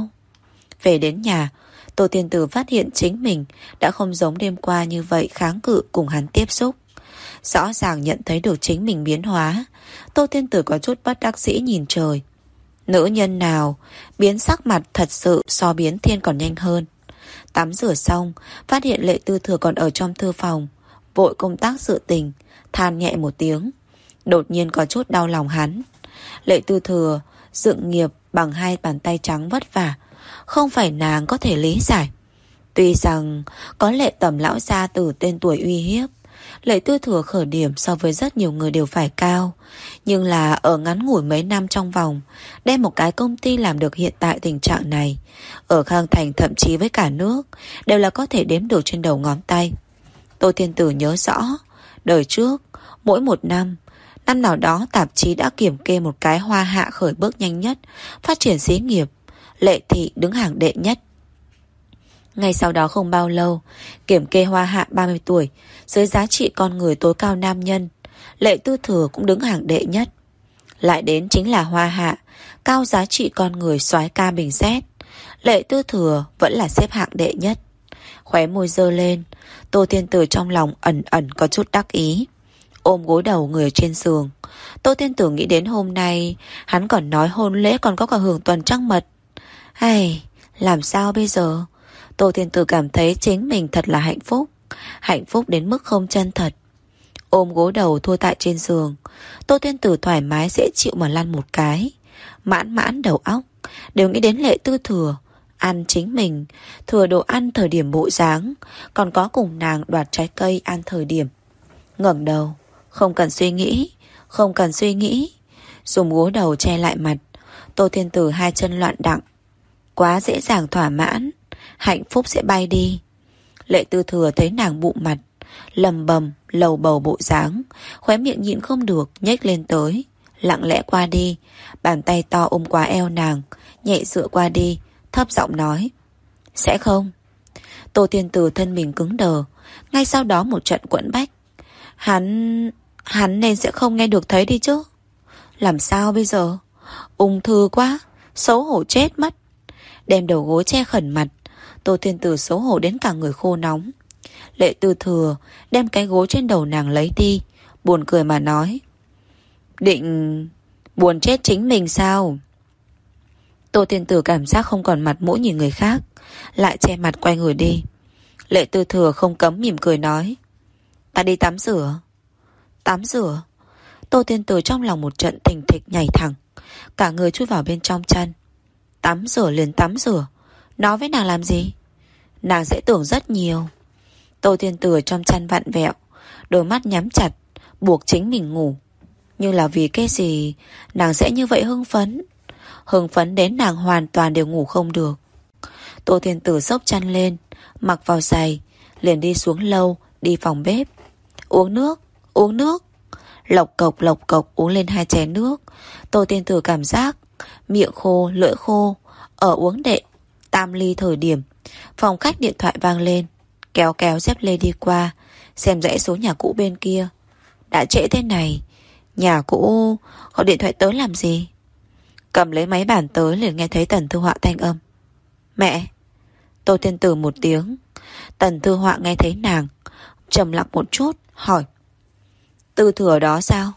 Về đến nhà, Tô Thiên Tử phát hiện chính mình đã không giống đêm qua như vậy kháng cự cùng hắn tiếp xúc. Rõ ràng nhận thấy được chính mình biến hóa. Tô Thiên Tử có chút bất đắc dĩ nhìn trời. Nữ nhân nào biến sắc mặt thật sự so biến thiên còn nhanh hơn. Tắm rửa xong, phát hiện Lệ Tư Thừa còn ở trong thư phòng, vội công tác sự tình, than nhẹ một tiếng. Đột nhiên có chút đau lòng hắn. Lệ Tư Thừa dựng nghiệp bằng hai bàn tay trắng vất vả, không phải nàng có thể lý giải. Tuy rằng có Lệ Tầm lão gia tử tên tuổi uy hiếp, Lệ Tư Thừa khởi điểm so với rất nhiều người đều phải cao, nhưng là ở ngắn ngủi mấy năm trong vòng đem một cái công ty làm được hiện tại tình trạng này, ở Khang Thành thậm chí với cả nước đều là có thể đếm được trên đầu ngón tay. Tô Thiên Tử nhớ rõ, đời trước mỗi một năm, năm nào đó tạp chí đã kiểm kê một cái Hoa Hạ khởi bước nhanh nhất, phát triển xí nghiệp, Lệ thị đứng hàng đệ nhất. Ngay sau đó không bao lâu, kiểm kê Hoa Hạ ba mươi tuổi, dưới giá trị con người tối cao nam nhân, Lệ Tư Thừa cũng đứng hàng đệ nhất. Lại đến chính là Hoa Hạ, cao giá trị con người soái ca bình xét, Lệ Tư Thừa vẫn là xếp hạng đệ nhất. Khóe môi giơ lên, Tô Thiên Tử trong lòng ẩn ẩn có chút đắc ý, ôm gối đầu người trên giường. Tô Thiên Tử nghĩ đến hôm nay hắn còn nói hôn lễ còn có cả hưởng tuần trăng mật. Hay, làm sao bây giờ? Tô Thiên Tử cảm thấy chính mình thật là hạnh phúc, hạnh phúc đến mức không chân thật. Ôm gối đầu thua tại trên giường, Tô Thiên Tử thoải mái dễ chịu mà lăn một cái. Mãn mãn đầu óc đều nghĩ đến Lệ Tư Thừa ăn chính mình, thừa đồ ăn thời điểm bộ dáng, còn có cùng nàng đoạt trái cây ăn thời điểm. Ngẩng đầu, không cần suy nghĩ, không cần suy nghĩ. Dùng gối đầu che lại mặt, Tô Thiên Tử hai chân loạn đặng. Quá dễ dàng thỏa mãn, hạnh phúc sẽ bay đi. Lệ Tư Thừa thấy nàng bụng mặt, lầm bầm lầu bầu bộ dáng, khóe miệng nhịn không được nhếch lên tới, lặng lẽ qua đi, bàn tay to ôm qua eo nàng, nhẹ dựa qua đi, thấp giọng nói: sẽ không. Tô Thiên Tử thân mình cứng đờ, ngay sau đó một trận quẫn bách. Hắn... hắn nên sẽ không nghe được thấy đi chứ. Làm sao bây giờ? Ung thư quá, xấu hổ chết mất. Đem đầu gối che khẩn mặt, Tô Thiên Tử xấu hổ đến cả người khô nóng. Lệ Tư Thừa đem cái gối trên đầu nàng lấy đi, buồn cười mà nói: định buồn chết chính mình sao? Tô Thiên Tử cảm giác không còn mặt mũi nhìn người khác, lại che mặt quay người đi. Lệ Tư Thừa không cấm mỉm cười nói: ta đi tắm rửa. Tắm rửa? Tô Thiên Tử trong lòng một trận thình thịch nhảy thẳng, cả người chui vào bên trong chăn. Tắm rửa liền tắm rửa, nói với nàng làm gì? Nàng sẽ tưởng rất nhiều. Tô Thiên Tử trong chăn vặn vẹo, đôi mắt nhắm chặt, buộc chính mình ngủ. Nhưng là vì cái gì nàng sẽ như vậy hưng phấn? Hưng phấn đến nàng hoàn toàn đều ngủ không được. Tô Thiên Tử xốc chăn lên, mặc vào giày, liền đi xuống lâu, đi phòng bếp. Uống nước, uống nước. Lộc cộc lộc cộc uống lên hai chén nước. Tô Thiên Tử cảm giác miệng khô, lưỡi khô. Ở uống đệ tam ly thời điểm, phòng khách điện thoại vang lên. Kéo kéo dép lê đi qua, xem rẽ số nhà cũ bên kia. Đã trễ thế này, nhà cũ gọi điện thoại tới làm gì? Cầm lấy máy bàn tới liền nghe thấy Tần Thư Họa thanh âm. Mẹ. Tô Thiên Tử một tiếng. Tần Thư Họa nghe thấy nàng, trầm lặng một chút, hỏi: Tư Thừa đó sao?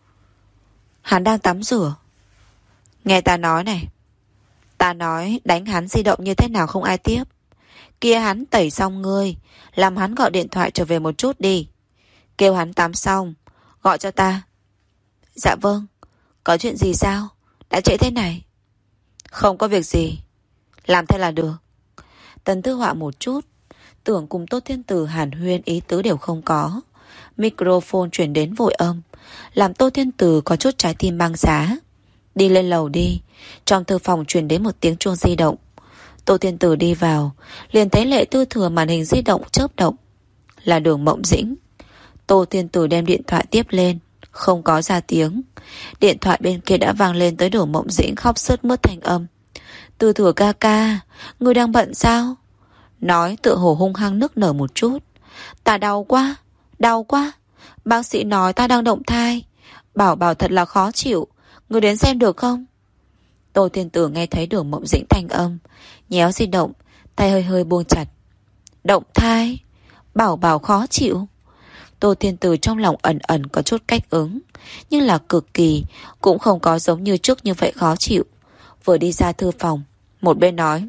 Hắn đang tắm rửa. Nghe ta nói này, ta nói đánh hắn di động như thế nào không ai tiếp. Kia hắn tẩy xong ngươi, làm hắn gọi điện thoại trở về một chút đi. Kêu hắn tắm xong, gọi cho ta. Dạ vâng. Có chuyện gì sao? Đã trễ thế này. Không có việc gì, làm thế là được. Tần Thư Họa một chút, tưởng cùng Tô Thiên Tử hàn huyên ý tứ đều không có. Microphone chuyển đến vội âm, làm Tô Thiên Tử có chút trái tim băng giá. Đi lên lầu đi. Trong thư phòng truyền đến một tiếng chuông di động. Tô Thiên Tử đi vào, liền thấy Lệ Tư Thừa màn hình di động chớp động. Là Đường Mộng Dĩnh. Tô Thiên Tử đem điện thoại tiếp lên, không có ra tiếng. Điện thoại bên kia đã vang lên tới Đường Mộng Dĩnh khóc sướt mướt thanh âm. Tư Thừa ca ca, ngươi đang bận sao? Nói tựa hồ hung hăng nức nở một chút. Ta đau quá, đau quá. Bác sĩ nói ta đang động thai. Bảo bảo thật là khó chịu. Ngươi đến xem được không? Tô Thiên Tử nghe thấy Đường Mộng Dĩnh thanh âm, nhéo di động, tay hơi hơi buông chặt. Động thai? Bảo bảo khó chịu? Tô Thiên Từ trong lòng ẩn ẩn có chút cách ứng, nhưng là cực kỳ, cũng không có giống như trước như vậy khó chịu. Vừa đi ra thư phòng, một bên nói: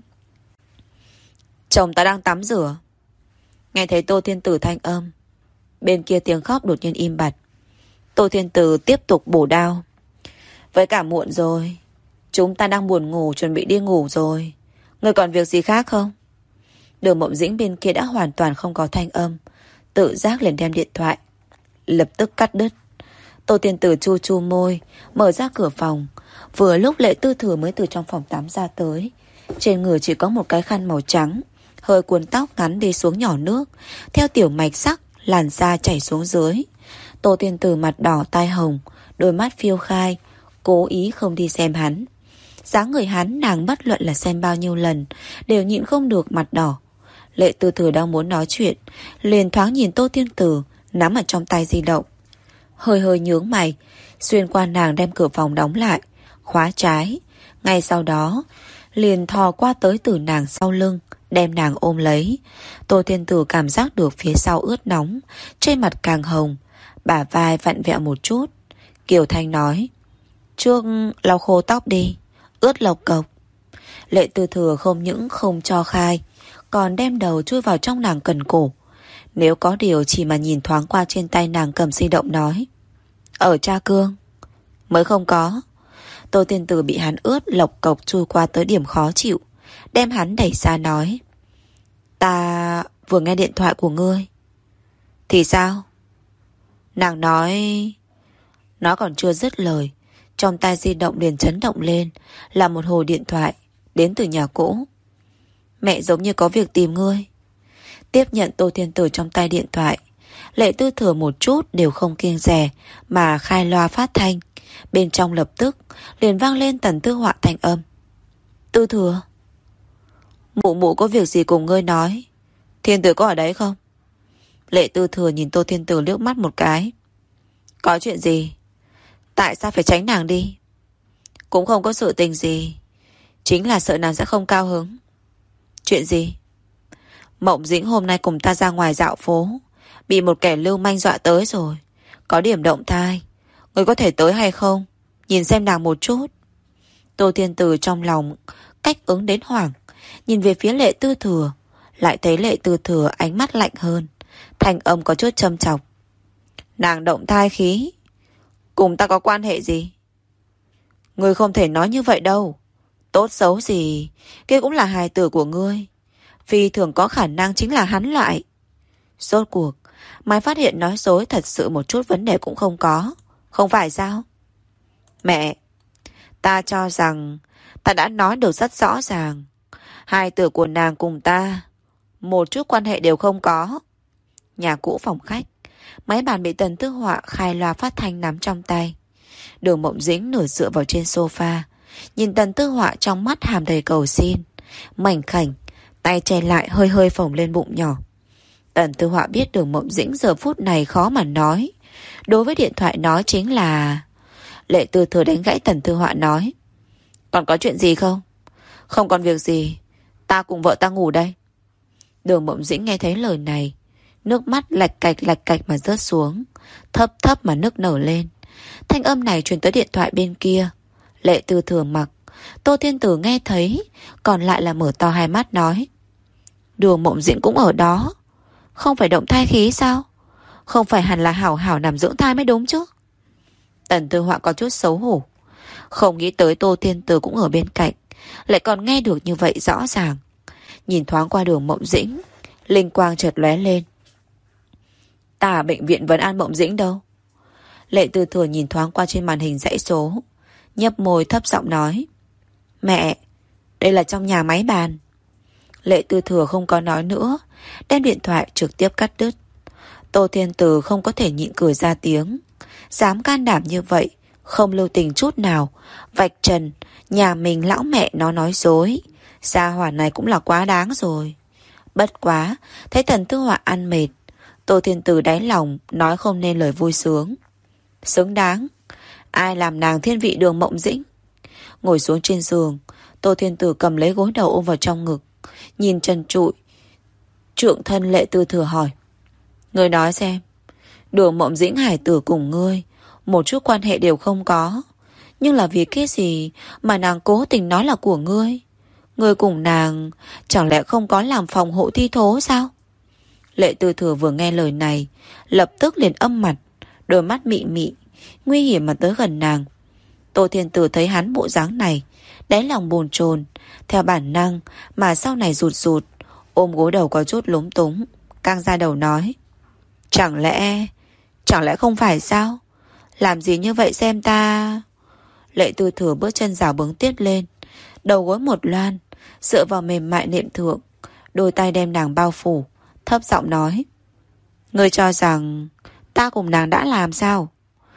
chồng ta đang tắm rửa. Nghe thấy Tô Thiên Từ thanh âm, bên kia tiếng khóc đột nhiên im bặt. Tô Thiên Từ tiếp tục bổ đao: với cả muộn rồi, chúng ta đang buồn ngủ, chuẩn bị đi ngủ rồi. Ngươi còn việc gì khác không? Đường Mộng Dĩnh bên kia đã hoàn toàn không có thanh âm, tự giác liền đem điện thoại, lập tức cắt đứt. Tô Thiên Từ chu chu môi, mở ra cửa phòng. Vừa lúc Lệ Tư Thừa mới từ trong phòng tắm ra tới. Trên người chỉ có một cái khăn màu trắng, hơi cuốn tóc ngắn đi xuống nhỏ nước, theo tiểu mạch sắc làn da chảy xuống dưới. Tô Thiên Từ mặt đỏ tai hồng, đôi mắt phiêu khai, cố ý không đi xem hắn. Dáng người hắn nàng bất luận là xem bao nhiêu lần đều nhịn không được mặt đỏ. Lệ Tư Thừa đang muốn nói chuyện, liền thoáng nhìn Tô Thiên Từ nắm ở trong tay di động, hơi hơi nhướng mày, xuyên qua nàng đem cửa phòng đóng lại, khóa trái. Ngay sau đó liền thò qua tới từ nàng sau lưng, đem nàng ôm lấy. Tô Thiên Từ cảm giác được phía sau ướt nóng, trên mặt càng hồng, bả vai vặn vẹo một chút. Kiều Thanh nói: trước lau khô tóc đi, ướt lộc cộc. Lệ Tư Thừa không những không cho khai, còn đem đầu chui vào trong nàng cần cổ. Nếu có điều chỉ mà nhìn thoáng qua trên tay nàng cầm di động nói: ở Tra Cương. Mới không có. Tô Thiên Từ bị hắn ướt lộc cộc chui qua tới điểm khó chịu, đem hắn đẩy ra nói: ta vừa nghe điện thoại của ngươi. Thì sao? Nàng nói... Nó còn chưa dứt lời, trong tay di động liền chấn động lên, là một hồi điện thoại đến từ nhà cũ. Mẹ giống như có việc tìm ngươi. Tiếp nhận Tô Thiên Từ trong tay điện thoại, Lệ Tư Thừa một chút đều không kiêng dè mà khai loa phát thanh. Bên trong lập tức liền vang lên Tần Tư Họa thanh âm: Tư Thừa, mụ mụ có việc gì cùng ngươi nói. Thiên Tử có ở đấy không? Lệ Tư Thừa nhìn Tô Thiên Từ liếc mắt một cái: có chuyện gì? Tại sao phải tránh nàng đi? Cũng không có sự tình gì, chính là sợ nàng sẽ không cao hứng. Chuyện gì? Mộng Dĩnh hôm nay cùng ta ra ngoài dạo phố, bị một kẻ lưu manh dọa tới rồi, có điểm động thai. Ngươi có thể tới hay không? Nhìn xem nàng một chút. Tô Thiên Từ trong lòng cách ứng đến hoảng, nhìn về phía Lệ Tư Thừa, lại thấy Lệ Tư Thừa ánh mắt lạnh hơn, thanh âm có chút châm chọc: nàng động thai khí, cùng ta có quan hệ gì? Ngươi không thể nói như vậy đâu. Tốt xấu gì kia cũng là hài tử của ngươi, phi thường có khả năng chính là hắn lại. Rốt cuộc Mai phát hiện nói dối thật sự một chút vấn đề cũng không có, không phải sao? Mẹ, ta cho rằng ta đã nói được rất rõ ràng, hài tử của nàng cùng ta một chút quan hệ đều không có. Nhà cũ phòng khách, máy bàn bị Tần Tư Họa khai loa phát thanh nắm trong tay. Đường Mộng Dĩnh nửa dựa vào trên sofa, nhìn Tần Tư Họa trong mắt hàm đầy cầu xin, mảnh khảnh, tay che lại hơi hơi phồng lên bụng nhỏ. Tần Tư Họa biết Đường Mộng Dĩnh giờ phút này khó mà nói, đối với điện thoại nói chính là... Lệ Tư Thừa đánh gãy Tần Tư Họa nói: còn có chuyện gì không? Không còn việc gì, ta cùng vợ ta ngủ đây. Đường Mộng Dĩnh nghe thấy lời này, nước mắt lạch cạch lạch cạch mà rớt xuống, thấp thấp mà nức nở lên. Thanh âm này truyền tới điện thoại bên kia. Lệ Tư Thừa mặc, Tô Thiên Tử nghe thấy, còn lại là mở to hai mắt nói: Đường Mộng Dĩnh cũng ở đó, không phải động thai khí sao? Không phải hẳn là hảo hảo nằm dưỡng thai mới đúng chứ? Tần Tư Họa có chút xấu hổ, không nghĩ tới Tô Thiên Tử cũng ở bên cạnh, lại còn nghe được như vậy rõ ràng. Nhìn thoáng qua Đường Mộng Dĩnh, linh quang chợt lóe lên: ta ở bệnh viện Vấn An Mộng Dĩnh đâu? Lệ Tư Thừa nhìn thoáng qua trên màn hình dãy số, nhấp môi thấp giọng nói: mẹ, đây là trong nhà máy bàn. Lệ Tư Thừa không có nói nữa, đem điện thoại trực tiếp cắt đứt. Tô Thiên Từ không có thể nhịn cười ra tiếng. Dám can đảm như vậy, không lưu tình chút nào, vạch trần nhà mình lão mẹ nó nói dối. Gia hỏa này cũng là quá đáng rồi. Bất quá, thấy Tần Tư Họa ăn mệt, Tô Thiên Từ đáy lòng nói không nên lời vui sướng. Xứng đáng, ai làm nàng thiên vị Đường Mộng Dĩnh? Ngồi xuống trên giường, Tô Thiên Từ cầm lấy gối đầu ôm vào trong ngực, nhìn trần trụi trượng thân Lệ Tư Thừa hỏi: người nói xem, Đường Mộng Dĩnh hải tử cùng ngươi một chút quan hệ đều không có. Nhưng là vì cái gì mà nàng cố tình nói là của ngươi? Ngươi cùng nàng chẳng lẽ không có làm phòng hộ thi thố sao? Lệ Tư Thừa vừa nghe lời này, lập tức liền âm mặt, đôi mắt mị mị, nguy hiểm mà tới gần nàng. Tô Thiên Tử thấy hắn bộ dáng này, đáy lòng bồn chồn, theo bản năng mà sau này rụt rụt, ôm gối đầu có chút lúng túng, căng ra đầu nói: Chẳng lẽ, chẳng lẽ không phải sao? Làm gì như vậy xem ta? Lệ Tư Thừa bước chân rào bướng tiếp lên, đầu gối một loan, dựa vào mềm mại nệm thượng, đôi tay đem nàng bao phủ, thấp giọng nói: Ngươi cho rằng ta cùng nàng đã làm sao?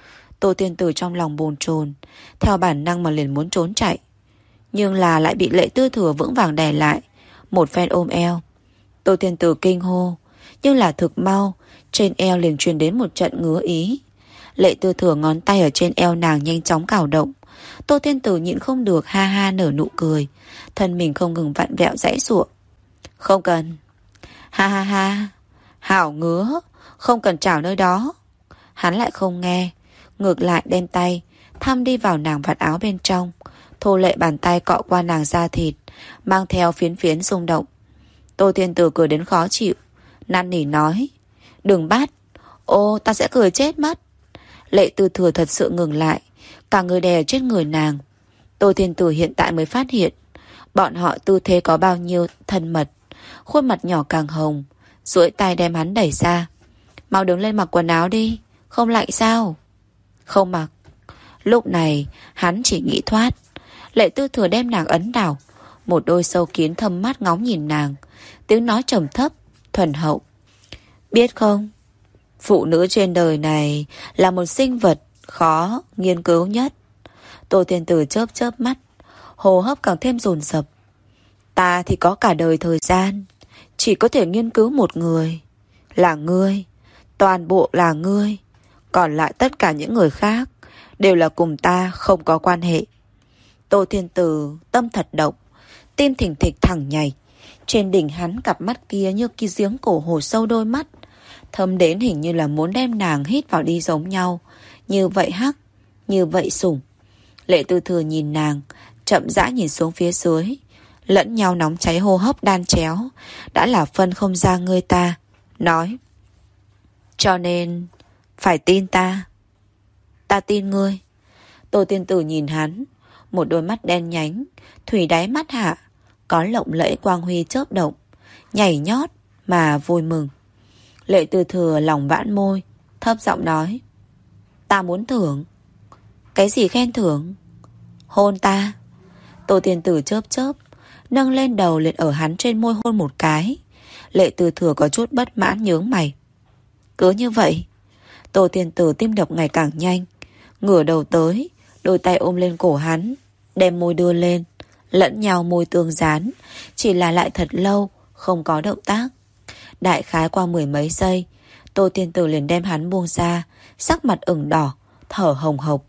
Tô Thiên Tử trong lòng bồn chồn, theo bản năng mà liền muốn trốn chạy, nhưng là lại bị Lệ Tư Thừa vững vàng đè lại, một phen ôm eo. Tô Thiên Tử kinh hô, nhưng là thực mau, trên eo liền truyền đến một trận ngứa ý. Lệ Tư Thừa ngón tay ở trên eo nàng nhanh chóng cào động. Tô Thiên Tử nhịn không được ha ha nở nụ cười, thân mình không ngừng vặn vẹo giãy giụa. Không cần. Ha ha ha. Hảo ngứa, không cần chảo nơi đó. Hắn lại không nghe, ngược lại đem tay thăm đi vào nàng vạt áo bên trong, thô lệ bàn tay cọ qua nàng da thịt, mang theo phiến phiến rung động. Tô Thiên Tử cười đến khó chịu, năn nỉ nói: Đừng bắt. Ô, ta sẽ cười chết mất. Lệ Tư Thừa thật sự ngừng lại, cả người đè trên người nàng. Tô Thiên Tử hiện tại mới phát hiện bọn họ tư thế có bao nhiêu thân mật. Khuôn mặt nhỏ càng hồng, duỗi tay đem hắn đẩy ra. Mau đứng lên mặc quần áo đi, không lạnh sao? Không mặc. Lúc này hắn chỉ nghĩ thoát. Lệ Tư Thừa đem nàng ấn đảo, một đôi sâu kín thâm mắt ngóng nhìn nàng, tiếng nói trầm thấp, thuần hậu. Biết không, phụ nữ trên đời này là một sinh vật khó nghiên cứu nhất. Tô Thiên Tử chớp chớp mắt, hô hấp càng thêm dồn dập. Ta thì có cả đời thời gian, chỉ có thể nghiên cứu một người, là ngươi, toàn bộ là ngươi. Còn lại tất cả những người khác đều là cùng ta không có quan hệ. Tô Thiên Tử tâm thật động, tim thình thịch thẳng nhảy. Trên đỉnh hắn cặp mắt kia như kia giếng cổ hồ sâu đôi mắt, thâm đến hình như là muốn đem nàng hít vào đi giống nhau. Như vậy hắc, như vậy sủng. Lệ Tư Thừa nhìn nàng, chậm rãi nhìn xuống phía dưới, lẫn nhau nóng cháy hô hấp đan chéo, đã là phân không ra ngươi ta. Nói: Cho nên phải tin ta. Ta tin ngươi. Tô Thiên Tử nhìn hắn, một đôi mắt đen nhánh, thủy đáy mắt hạ có lộng lẫy quang huy chớp động, nhảy nhót mà vui mừng. Lệ Tư Thừa lòng vãn môi, thấp giọng nói: Ta muốn thưởng. Cái gì khen thưởng? Hôn ta. Tô Thiên Tử chớp chớp, nâng lên đầu liền ở hắn trên môi hôn một cái. Lệ Tư Thừa có chút bất mãn nhướng mày. Cứ như vậy. Tô Thiên Tử tim đập ngày càng nhanh, ngửa đầu tới, đôi tay ôm lên cổ hắn, đem môi đưa lên, lẫn nhau môi tương dán, chỉ là lại thật lâu không có động tác. Đại khái qua mười mấy giây, Tô Thiên Tử liền đem hắn buông ra, sắc mặt ửng đỏ, thở hồng hộc.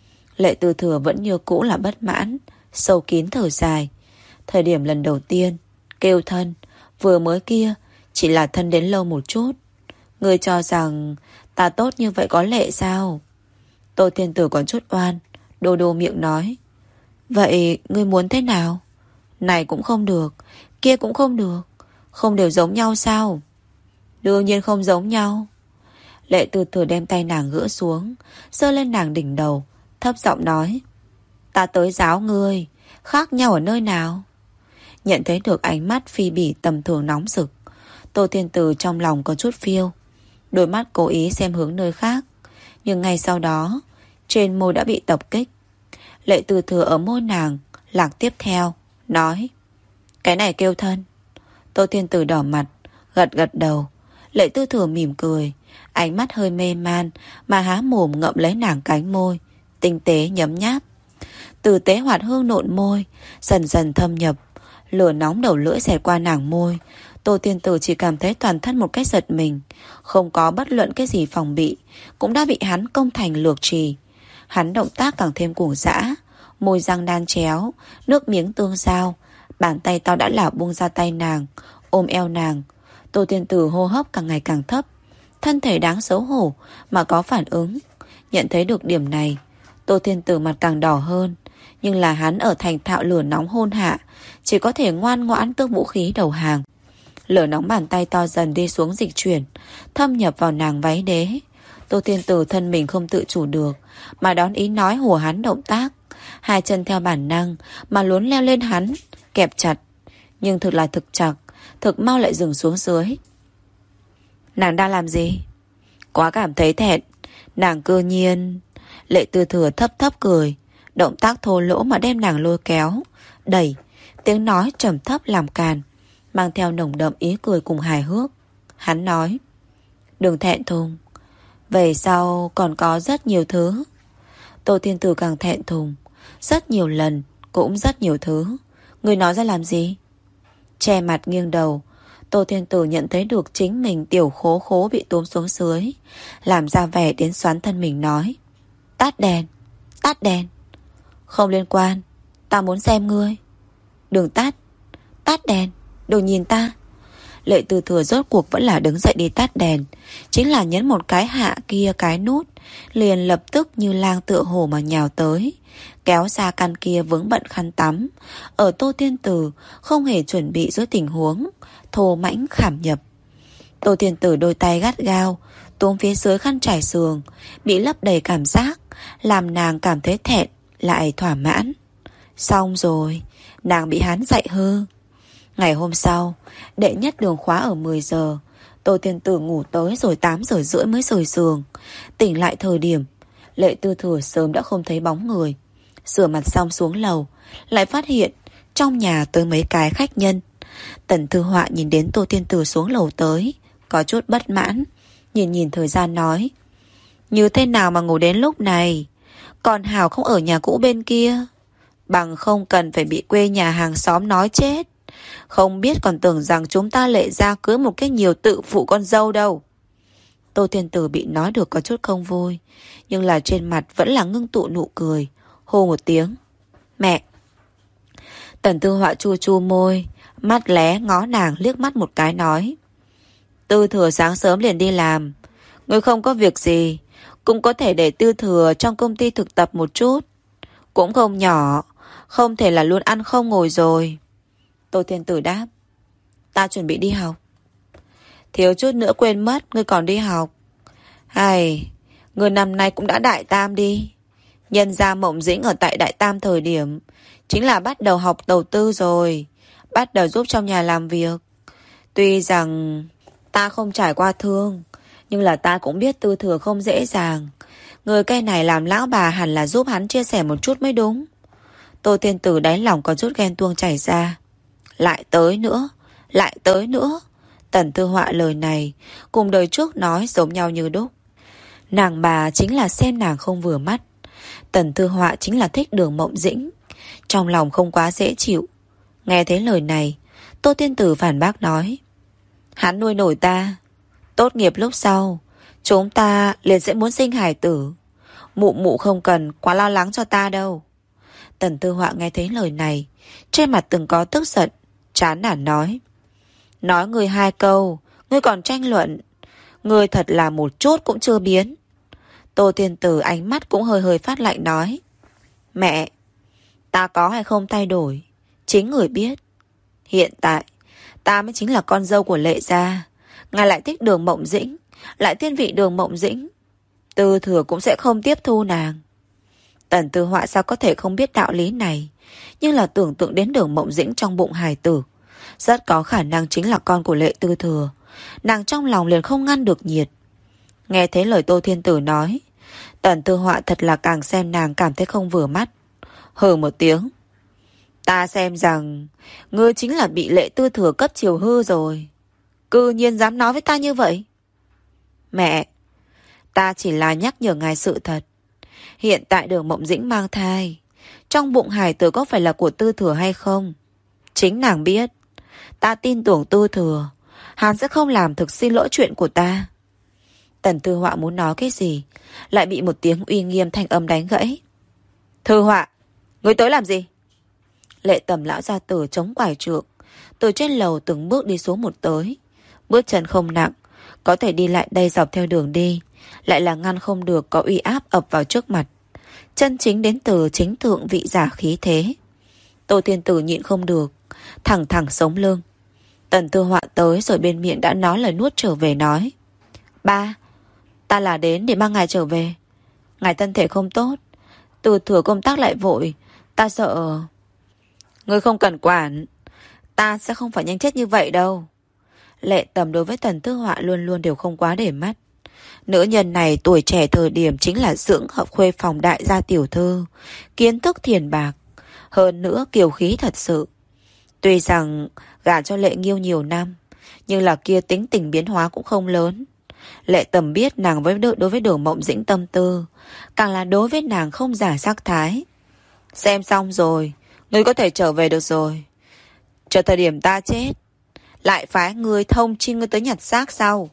Lệ Tư Thừa vẫn như cũ là bất mãn, sâu kín thở dài. Thời điểm lần đầu tiên kêu thân, vừa mới kia chỉ là thân đến lâu một chút. Ngươi cho rằng ta tốt như vậy có lệ sao? Tô Thiên Tử còn chút oan, đô đô miệng nói: Vậy ngươi muốn thế nào? Này cũng không được, kia cũng không được, không đều giống nhau sao? Đương nhiên không giống nhau. Lệ Tư Thừa đem tay nàng gỡ xuống, giơ lên nàng đỉnh đầu, thấp giọng nói: Ta tới giáo ngươi, khác nhau ở nơi nào? Nhận thấy được ánh mắt phi bỉ tầm thường nóng rực, Tô Thiên Tử trong lòng có chút phiêu, đôi mắt cố ý xem hướng nơi khác, nhưng ngay sau đó trên môi đã bị tập kích. Lệ Tư Thừa ở môi nàng lạc tiếp theo, nói: Cái này kêu thân. Tô Thiên Tử đỏ mặt, gật gật đầu. Lệ Tư Thừa mỉm cười, ánh mắt hơi mê man mà há mồm ngậm lấy nàng cánh môi, tinh tế nhấm nháp. Tử tế hoạt hương nộn môi, dần dần thâm nhập, lửa nóng đầu lưỡi xẹt qua nàng môi. Tô Thiên Tử chỉ cảm thấy toàn thân một cái giật mình, không có bất luận cái gì phòng bị, cũng đã bị hắn công thành lược trì. Hắn động tác càng thêm cuồng dã, môi răng đan chéo, nước miếng tương giao, bàn tay to đã lảo buông ra tay nàng, ôm eo nàng. Tô Thiên Tử hô hấp càng ngày càng thấp, thân thể đáng xấu hổ mà có phản ứng. Nhận thấy được điểm này, Tô Thiên Tử mặt càng đỏ hơn. Nhưng là hắn ở thành thạo lửa nóng hôn hạ, chỉ có thể ngoan ngoãn tước vũ khí đầu hàng. Lửa nóng bàn tay to dần đi xuống dịch chuyển, thâm nhập vào nàng váy đế. Tô Thiên Tử thân mình không tự chủ được mà đón ý nói hùa hắn động tác. Hai chân theo bản năng mà luốn leo lên hắn, kẹp chặt. Nhưng thực là thực chặt, thực mau lại dừng xuống dưới. Nàng đang làm gì? Quá cảm thấy thẹn. Nàng cơ nhiên. Lệ Tư Thừa thấp thấp cười, động tác thô lỗ mà đem nàng lôi kéo, đẩy, tiếng nói trầm thấp làm càn, mang theo nồng đậm ý cười cùng hài hước. Hắn nói, đừng thẹn thùng, về sau còn có rất nhiều thứ. Tô Thiên Tử càng thẹn thùng, rất nhiều lần, cũng rất nhiều thứ. Người nói ra làm gì? Che mặt nghiêng đầu, Tô Thiên Tử nhận thấy được chính mình tiểu khố khố bị túm xuống dưới, làm ra vẻ đến xoắn thân mình nói, tắt đèn, tắt đèn. Không liên quan, ta muốn xem ngươi. Đừng tắt, tắt đèn, đừng nhìn ta. Lệ Tư Thừa rốt cuộc vẫn là đứng dậy đi tắt đèn, chính là nhấn một cái hạ kia cái nút, liền lập tức như lang tựa hổ mà nhào tới, kéo ra căn kia vướng bận khăn tắm. Ở Tô Thiên Tử không hề chuẩn bị dưới tình huống thô mãnh khảm nhập. Tô Thiên Tử đôi tay gắt gao túm phía dưới khăn trải giường, bị lấp đầy cảm giác, làm nàng cảm thấy thẹn lại thỏa mãn. Xong rồi, nàng bị hắn dạy hư. Ngày hôm sau, đệ nhất đường khóa ở mười giờ. Tô Thiên Tử ngủ tới rồi tám giờ rưỡi mới rời giường. Tỉnh lại thời điểm, Lệ Tư Thừa sớm đã không thấy bóng người. Rửa mặt xong xuống lầu, lại phát hiện trong nhà tới mấy cái khách nhân. Tần Thư Họa nhìn đến Tô Thiên Tử xuống lầu tới, có chút bất mãn, nhìn nhìn thời gian nói, như thế nào mà ngủ đến lúc này? Còn Hảo không ở nhà cũ bên kia, bằng không cần phải bị quê nhà hàng xóm nói chết. Không biết còn tưởng rằng chúng ta Lệ gia cưới một cái nhiều tự phụ con dâu đâu. Tô Thiên Tử bị nói được có chút không vui, nhưng là trên mặt vẫn là ngưng tụ nụ cười, hô một tiếng, mẹ. Tần Tư Họa chu chu môi, mắt lé ngó nàng liếc mắt một cái nói, Tư Thừa sáng sớm liền đi làm, ngươi không có việc gì cũng có thể để Tư Thừa trong công ty thực tập một chút, cũng không nhỏ, không thể là luôn ăn không ngồi rồi. Tô Thiên Tử đáp, ta chuẩn bị đi học. Thiếu chút nữa quên mất ngươi còn đi học. Hay, ngươi năm nay cũng đã đại tam đi. Nhân gia Mộng Dĩnh ở tại đại tam thời điểm chính là bắt đầu học đầu tư rồi, bắt đầu giúp trong nhà làm việc. Tuy rằng ta không trải qua thương, nhưng là ta cũng biết Tư Thừa không dễ dàng. Người cây này làm lão bà hẳn là giúp hắn chia sẻ một chút mới đúng. Tô Thiên Tử đáy lòng có chút ghen tuông chảy ra. Lại tới nữa, lại tới nữa. Tần Thư Họa lời này cùng đời trước nói giống nhau như đúc. Nàng bà chính là xem nàng không vừa mắt. Tần Thư Họa chính là thích Đường Mộng Dĩnh, trong lòng không quá dễ chịu. Nghe thấy lời này, Tô Thiên Tử phản bác nói, hắn nuôi nổi ta, tốt nghiệp lúc sau chúng ta liền sẽ muốn sinh hài tử. Mụ mụ không cần quá lo lắng cho ta đâu. Tần Tư Họa nghe thấy lời này, trên mặt từng có tức giận, chán nản nói, nói người hai câu, ngươi còn tranh luận, ngươi thật là một chút cũng chưa biến. Tô Thiên Tử ánh mắt cũng hơi hơi phát lạnh nói, mẹ, ta có hay không thay đổi chính người biết. Hiện tại ta mới chính là con dâu của Lệ gia, ngài lại thích Đường Mộng Dĩnh, lại thiên vị Đường Mộng Dĩnh, Tư Thừa cũng sẽ không tiếp thu nàng. Tần Tư Họa sao có thể không biết đạo lý này, nhưng là tưởng tượng đến Đường Mộng Dĩnh trong bụng hài tử, rất có khả năng chính là con của Lệ Tư Thừa. Nàng trong lòng liền không ngăn được nhiệt. Nghe thấy lời Tô Thiên Tử nói, Tần Tư Họa thật là càng xem nàng cảm thấy không vừa mắt. Hừ một tiếng, ta xem rằng ngươi chính là bị Lệ Tư Thừa cấp chiều hư rồi, cư nhiên dám nói với ta như vậy. Mẹ, ta chỉ là nhắc nhở ngài sự thật. Hiện tại Đường Mộng Dĩnh mang thai, trong bụng hài tử có phải là của Tư Thừa hay không, chính nàng biết. Ta tin tưởng Tư Thừa, hắn sẽ không làm thực xin lỗi chuyện của ta. Tần Thư Họa muốn nói cái gì, lại bị một tiếng uy nghiêm thanh âm đánh gãy. Thư Họa, ngươi tới làm gì? Lệ Tầm lão gia tử chống quải trượng, từ trên lầu từng bước đi xuống một tới, bước chân không nặng, có thể đi lại đây dọc theo đường đi, lại là ngăn không được có uy áp ập vào trước mặt. Chân chính đến từ chính thượng vị giả khí thế. Tô Thiên Tử nhịn không được, thẳng thẳng sống lưng. Tần Tư Họa tới rồi bên miệng đã nói lời nuốt trở về nói: Ba, ta là đến để mang ngài trở về. Ngài thân thể không tốt, từ thừa công tác lại vội, ta sợ... Ngươi không cần quản, ta sẽ không phải nhanh chết như vậy đâu. Lệ Tầm đối với Tần Tư Họa luôn luôn đều không quá để mắt. Nữ nhân này tuổi trẻ thời điểm chính là dưỡng hợp khuê phòng đại gia tiểu thư, kiến thức thiền bạc, hơn nữa kiều khí thật sự. Tuy rằng gả cho Lệ Nghiêu nhiều năm, nhưng là kia tính tình biến hóa cũng không lớn. Lệ Tầm biết nàng với đối với Đường Mộng Dĩnh tâm tư, càng là đối với nàng không giả sắc thái. Xem xong rồi, ngươi có thể trở về được rồi. Chờ thời điểm ta chết, lại phái người thông chi ngươi tới nhặt xác sau.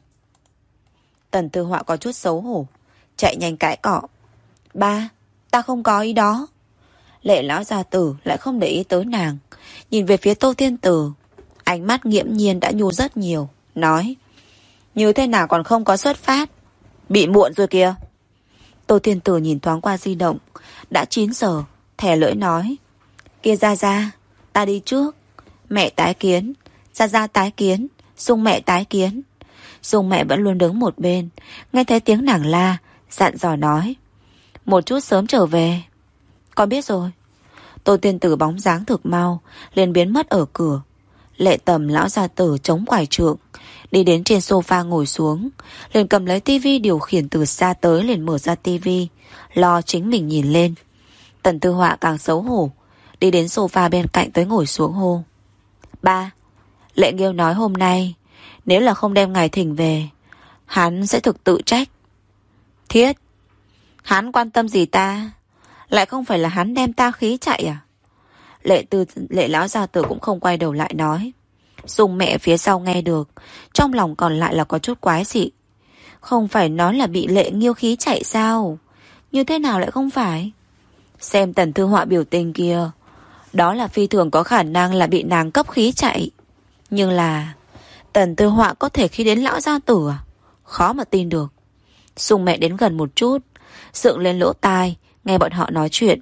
Tần Tư Họa có chút xấu hổ, chạy nhanh cãi cọ: Ba, ta không có ý đó. Lệ lão gia tử lại không để ý tới nàng, nhìn về phía Tô Thiên Tử, ánh mắt nghiễm nhiên đã nhu rất nhiều, nói: Như thế nào còn không có xuất phát? Bị muộn rồi kìa. Tô Thiên Tử nhìn thoáng qua di động, đã chín giờ, thè lưỡi nói: Kia Gia Gia, ta đi trước. Mẹ tái kiến. Gia Gia tái kiến. Dung mẹ tái kiến. Dung mẹ vẫn luôn đứng một bên, nghe thấy tiếng nàng la, dặn dò nói: Một chút sớm trở về. Con biết rồi. Tô Thiên Tử bóng dáng thực mau, liền biến mất ở cửa. Lệ Tầm lão gia tử chống quải trượng, đi đến trên sofa ngồi xuống, liền cầm lấy tivi điều khiển từ xa tới, liền mở ra tivi, lo chính mình nhìn lên. Tần Tư Họa càng xấu hổ, đi đến sofa bên cạnh tới ngồi xuống hô: Ba, Lệ Nghiêu nói hôm nay nếu là không đem ngài thỉnh về, hắn sẽ thực tự trách. Thiết, hắn quan tâm gì ta? Lại không phải là hắn đem ta khí chạy à? Lệ tư lệ lão gia tử cũng không quay đầu lại nói. Dung mẹ phía sau nghe được, trong lòng còn lại là có chút quái dị. Không phải nói là bị Lệ Nghiêu khí chạy sao? Như thế nào lại không phải? Xem Tần Tư Họa biểu tình kia, đó là phi thường có khả năng là bị nàng cấp khí chạy. Nhưng là Tần Tư Họa có thể khí đến lão gia tử à? Khó mà tin được. Dung mẹ đến gần một chút, dựng lên lỗ tai, nghe bọn họ nói chuyện.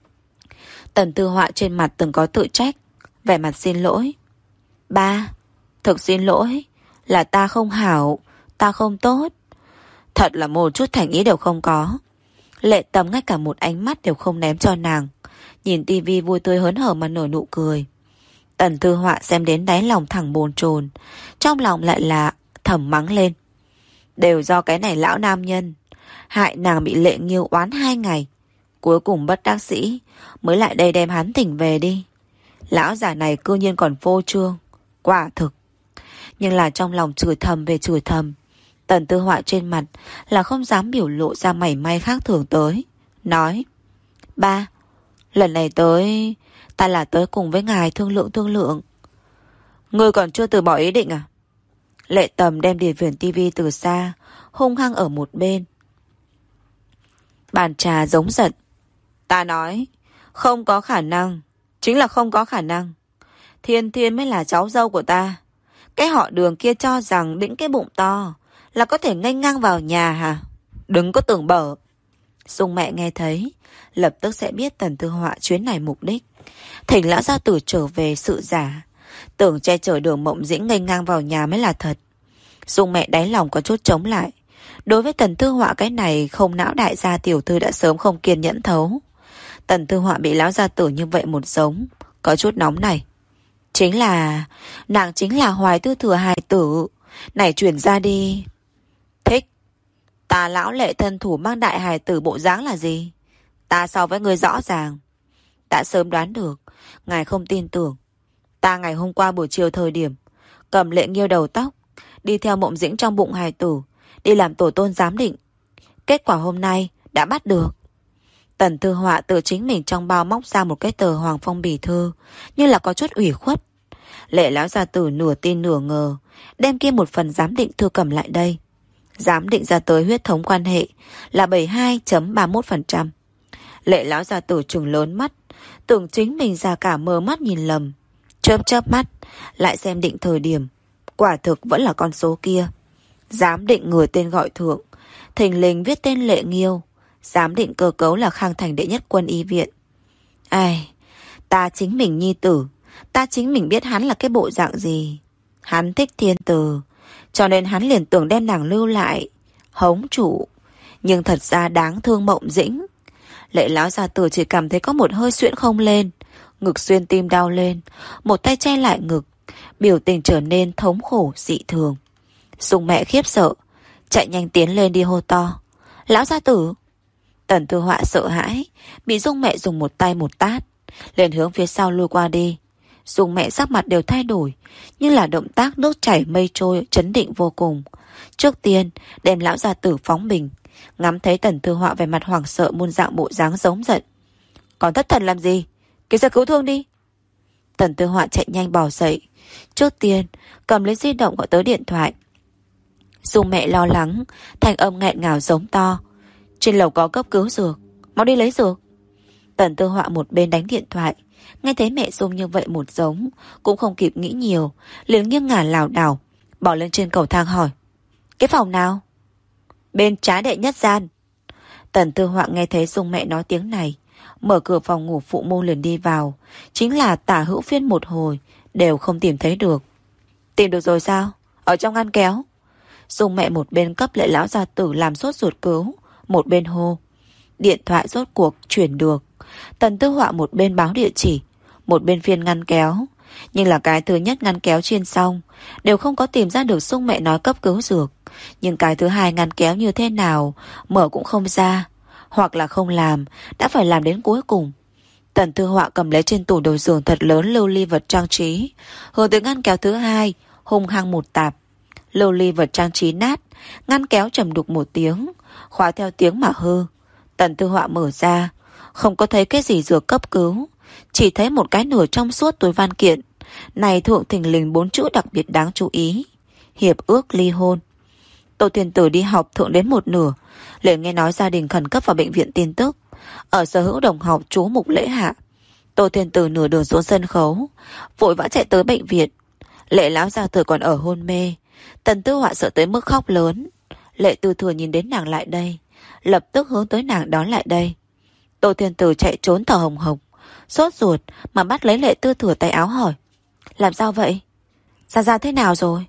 Tần Tư Họa trên mặt từng có tự trách, vẻ mặt xin lỗi. Ba, thực xin lỗi, là ta không hảo, ta không tốt. Thật là một chút thành ý đều không có. Lệ Tầm ngay cả một ánh mắt đều không ném cho nàng, nhìn tivi vui tươi hớn hở mà nở nụ cười. Tần Tư Họa xem đến đáy lòng thẳng bồn chồn, trong lòng lại là thầm mắng lên. Đều do cái này lão nam nhân, hại nàng bị Lệ Nghiêu oán hai ngày, cuối cùng bất đắc dĩ mới lại đây đem hắn thỉnh về đi. Lão già này cư nhiên còn phô trương, quả thực. Nhưng là trong lòng chửi thầm về chửi thầm, Tần Tư Họa trên mặt là không dám biểu lộ ra mảy may khác thường tới, nói: Ba, lần này tới, ta là tới cùng với ngài thương lượng thương lượng. Ngươi còn chưa từ bỏ ý định à? Lệ Tầm đem điều khiển tivi từ xa, hung hăng ở một bên. Bàn trà giống giận. Ta nói, không có khả năng, chính là không có khả năng. Thiên Thiên mới là cháu dâu của ta. Cái họ Đường kia cho rằng đĩnh cái bụng to là có thể nghênh ngang vào nhà hả? Đừng có tưởng bở. Dung mẹ nghe thấy, lập tức sẽ biết Tần Tư Họa chuyến này mục đích. Thỉnh lão gia tử trở về sự giả, tưởng che chở Đường Mộng Dĩnh nghênh ngang vào nhà mới là thật. Dung mẹ đáy lòng có chút chống lại. Đối với Tần Tư Họa cái này không não đại gia tiểu thư đã sớm không kiên nhẫn thấu. Tần Tư Họa bị lão gia tử như vậy một giống, có chút nóng này. Chính là, nàng chính là Hoài Tư Thừa hài tử, này chuyển ra đi. Thích. Ta lão Lệ thân thủ mang đại hài tử bộ dáng là gì? Ta so với người rõ ràng. Đã sớm đoán được, ngài không tin tưởng. Ta ngày hôm qua buổi chiều thời điểm, cầm Lệ Nghiêu đầu tóc, đi theo Mộng Dĩnh trong bụng hài tử, đi làm tổ tôn giám định. Kết quả hôm nay đã bắt được. Tần Tư Họa tự chính mình trong bao móc ra một cái tờ Hoàng Phong bì thư, như là có chút ủy khuất. Lệ lão gia tử nửa tin nửa ngờ, đem kia một phần giám định thư cầm lại đây. Giám định ra tới huyết thống quan hệ là bảy mươi hai phẩy ba mươi mốt phần trăm. Lệ lão gia tử trừng lớn mắt, tưởng chính mình già cả mờ mắt nhìn lầm. Chớp chớp mắt, lại xem định thời điểm, quả thực vẫn là con số kia. Giám định người tên gọi Thượng, thình lình viết tên Lệ Nghiêu. Giám định cơ cấu là Khang Thành đệ nhất quân y viện. Ai, ta chính mình nhi tử, ta chính mình biết hắn là cái bộ dạng gì. Hắn thích Thiên Từ, cho nên hắn liền tưởng đem nàng lưu lại hống chủ. Nhưng thật ra đáng thương Mộng Dĩnh. Lệ lão gia tử chỉ cảm thấy có một hơi xuyễn không lên, ngực xuyên tim đau lên, một tay che lại ngực, biểu tình trở nên thống khổ dị thường. Dung mẹ khiếp sợ, chạy nhanh tiến lên đi hô to: Lão gia tử! Tần Tư Họa sợ hãi, bị Dung mẹ dùng một tay một tát, liền hướng phía sau lui qua đi. Dung mẹ sắc mặt đều thay đổi, như là động tác nước chảy mây trôi, chấn định vô cùng. Trước tiên đem lão gia tử phóng bình, ngắm thấy Tần Tư Họa về mặt hoảng sợ muôn dạng bộ dáng giống giận. Còn thất thần làm gì? Kêu ra cứu thương đi. Tần Tư Họa chạy nhanh bò dậy, trước tiên cầm lấy di động gọi tới điện thoại. Dung mẹ lo lắng, thanh âm nghẹn ngào giống to: Trên lầu có cấp cứu dược, mau đi lấy dược. Tần Tư Họa một bên đánh điện thoại, nghe thấy mẹ Dung như vậy một giống, cũng không kịp nghĩ nhiều, liền nghiêng ngả lảo đảo bỏ lên trên cầu thang hỏi: Cái phòng nào? Bên trái đệ nhất gian. Tần Tư Họa nghe thấy Dung mẹ nói tiếng này, mở cửa phòng ngủ phụ môn liền đi vào. Chính là tả hữu phiên một hồi đều không tìm thấy được. Tìm được rồi sao? Ở trong ngăn kéo. Dung mẹ một bên cấp Lệ lão gia tử làm sốt ruột cứu, một bên hô. Điện thoại rốt cuộc chuyển được. Tần Tư Họa một bên báo địa chỉ, một bên phiên ngăn kéo. Nhưng là cái thứ nhất ngăn kéo chiên xong, đều không có tìm ra được Dung mẹ nói cấp cứu dược. Nhưng cái thứ hai ngăn kéo như thế nào mở cũng không ra, hoặc là không làm, đã phải làm đến cuối cùng. Tần Tư Họa cầm lấy trên tủ đầu giường thật lớn lưu ly vật trang trí, hướng tới ngăn kéo thứ hai hung hăng một tạp. Lưu ly vật trang trí nát, ngăn kéo trầm đục một tiếng, khóa theo tiếng mà hư. Tần Tư Họa mở ra, không có thấy cái gì dược cấp cứu, chỉ thấy một cái nửa trong suốt túi văn kiện. Này thượng thình lình bốn chữ đặc biệt đáng chú ý: hiệp ước ly hôn. Tô Thiên Tử đi học thượng đến một nửa, liền nghe nói gia đình khẩn cấp vào bệnh viện tin tức. Ở sở hữu đồng học chú mục lễ hạ. Tô Thiên Tử nửa đường xuống sân khấu, vội vã chạy tới bệnh viện. Lệ lão gia tử còn ở hôn mê. Tần Tư Họa sợ tới mức khóc lớn. Lệ Tư Thừa nhìn đến nàng lại đây, lập tức hướng tới nàng đón lại đây. Tô Thiên Tử chạy trốn thở hồng hộc, sốt ruột mà bắt lấy Lệ Tư Thừa tay áo hỏi: Làm sao vậy? Ra ra thế nào rồi?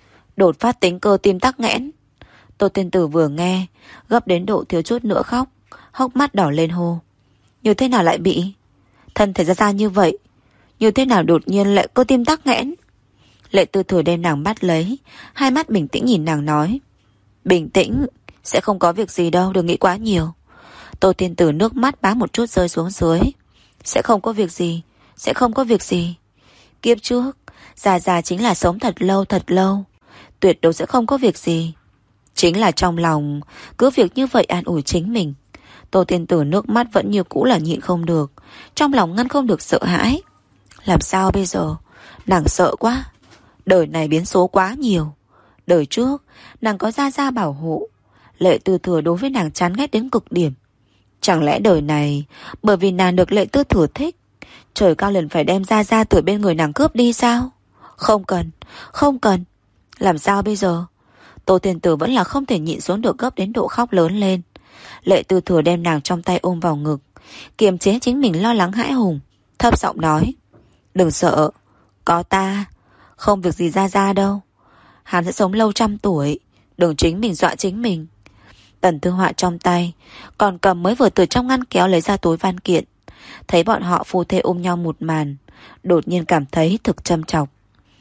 Đột phát tính cơ tim tắc nghẽn. Tô Thiên Tử vừa nghe, gấp đến độ thiếu chút nữa khóc, hốc mắt đỏ lên hô: Như thế nào lại bị? Thân thể ra ra như vậy, như thế nào đột nhiên lại cơ tim tắc nghẽn? Lệ Tư Thừa đem nàng bắt lấy, hai mắt bình tĩnh nhìn nàng nói: Bình tĩnh, sẽ không có việc gì đâu, đừng nghĩ quá nhiều. Tô Thiên Tử nước mắt bá một chút rơi xuống dưới. Sẽ không có việc gì, sẽ không có việc gì. Kiếp trước, già già chính là sống thật lâu thật lâu, tuyệt đối sẽ không có việc gì. Chính là trong lòng cứ việc như vậy an ủi chính mình. Tô Thiên Tử nước mắt vẫn như cũ là nhịn không được, trong lòng ngăn không được sợ hãi. Làm sao bây giờ? Nàng sợ quá. Đời này biến số quá nhiều. Đời trước nàng có gia gia bảo hộ, Lệ Tư Thừa đối với nàng chán ghét đến cực điểm. Chẳng lẽ đời này bởi vì nàng được Lệ Tư Thừa thích, trời cao liền phải đem gia gia từ bên người nàng cướp đi sao? Không cần, không cần. Làm sao bây giờ? Tô Thiên Tử vẫn là không thể nhịn xuống được, gấp đến độ khóc lớn lên. Lệ Tư Thừa đem nàng trong tay ôm vào ngực, kiềm chế chính mình lo lắng hãi hùng, thấp giọng nói: Đừng sợ, có ta, không việc gì ra ra đâu. Hắn sẽ sống lâu trăm tuổi, đừng chính mình dọa chính mình. Tần Tư Họa trong tay còn cầm mới vừa từ trong ngăn kéo lấy ra túi văn kiện, thấy bọn họ phu thê ôm nhau một màn, đột nhiên cảm thấy thực châm chọc.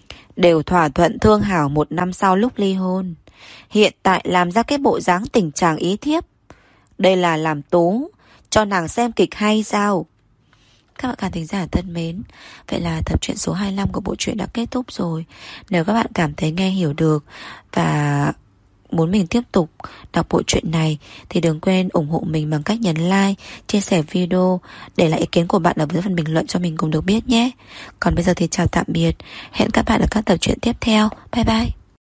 Đều thỏa thuận thương hảo một năm sau lúc ly hôn, hiện tại làm ra cái bộ dáng tình trạng ý thiếp. Đây là làm Tú cho nàng xem kịch hay sao? Các bạn khán thính giả thân mến, vậy là tập truyện số hai mươi lăm của bộ truyện đã kết thúc rồi. Nếu các bạn cảm thấy nghe hiểu được và muốn mình tiếp tục đọc bộ truyện này thì đừng quên ủng hộ mình bằng cách nhấn like, chia sẻ video, để lại ý kiến của bạn ở dưới phần bình luận cho mình cùng được biết nhé. Còn bây giờ thì chào tạm biệt, hẹn các bạn ở các tập truyện tiếp theo. Bye bye.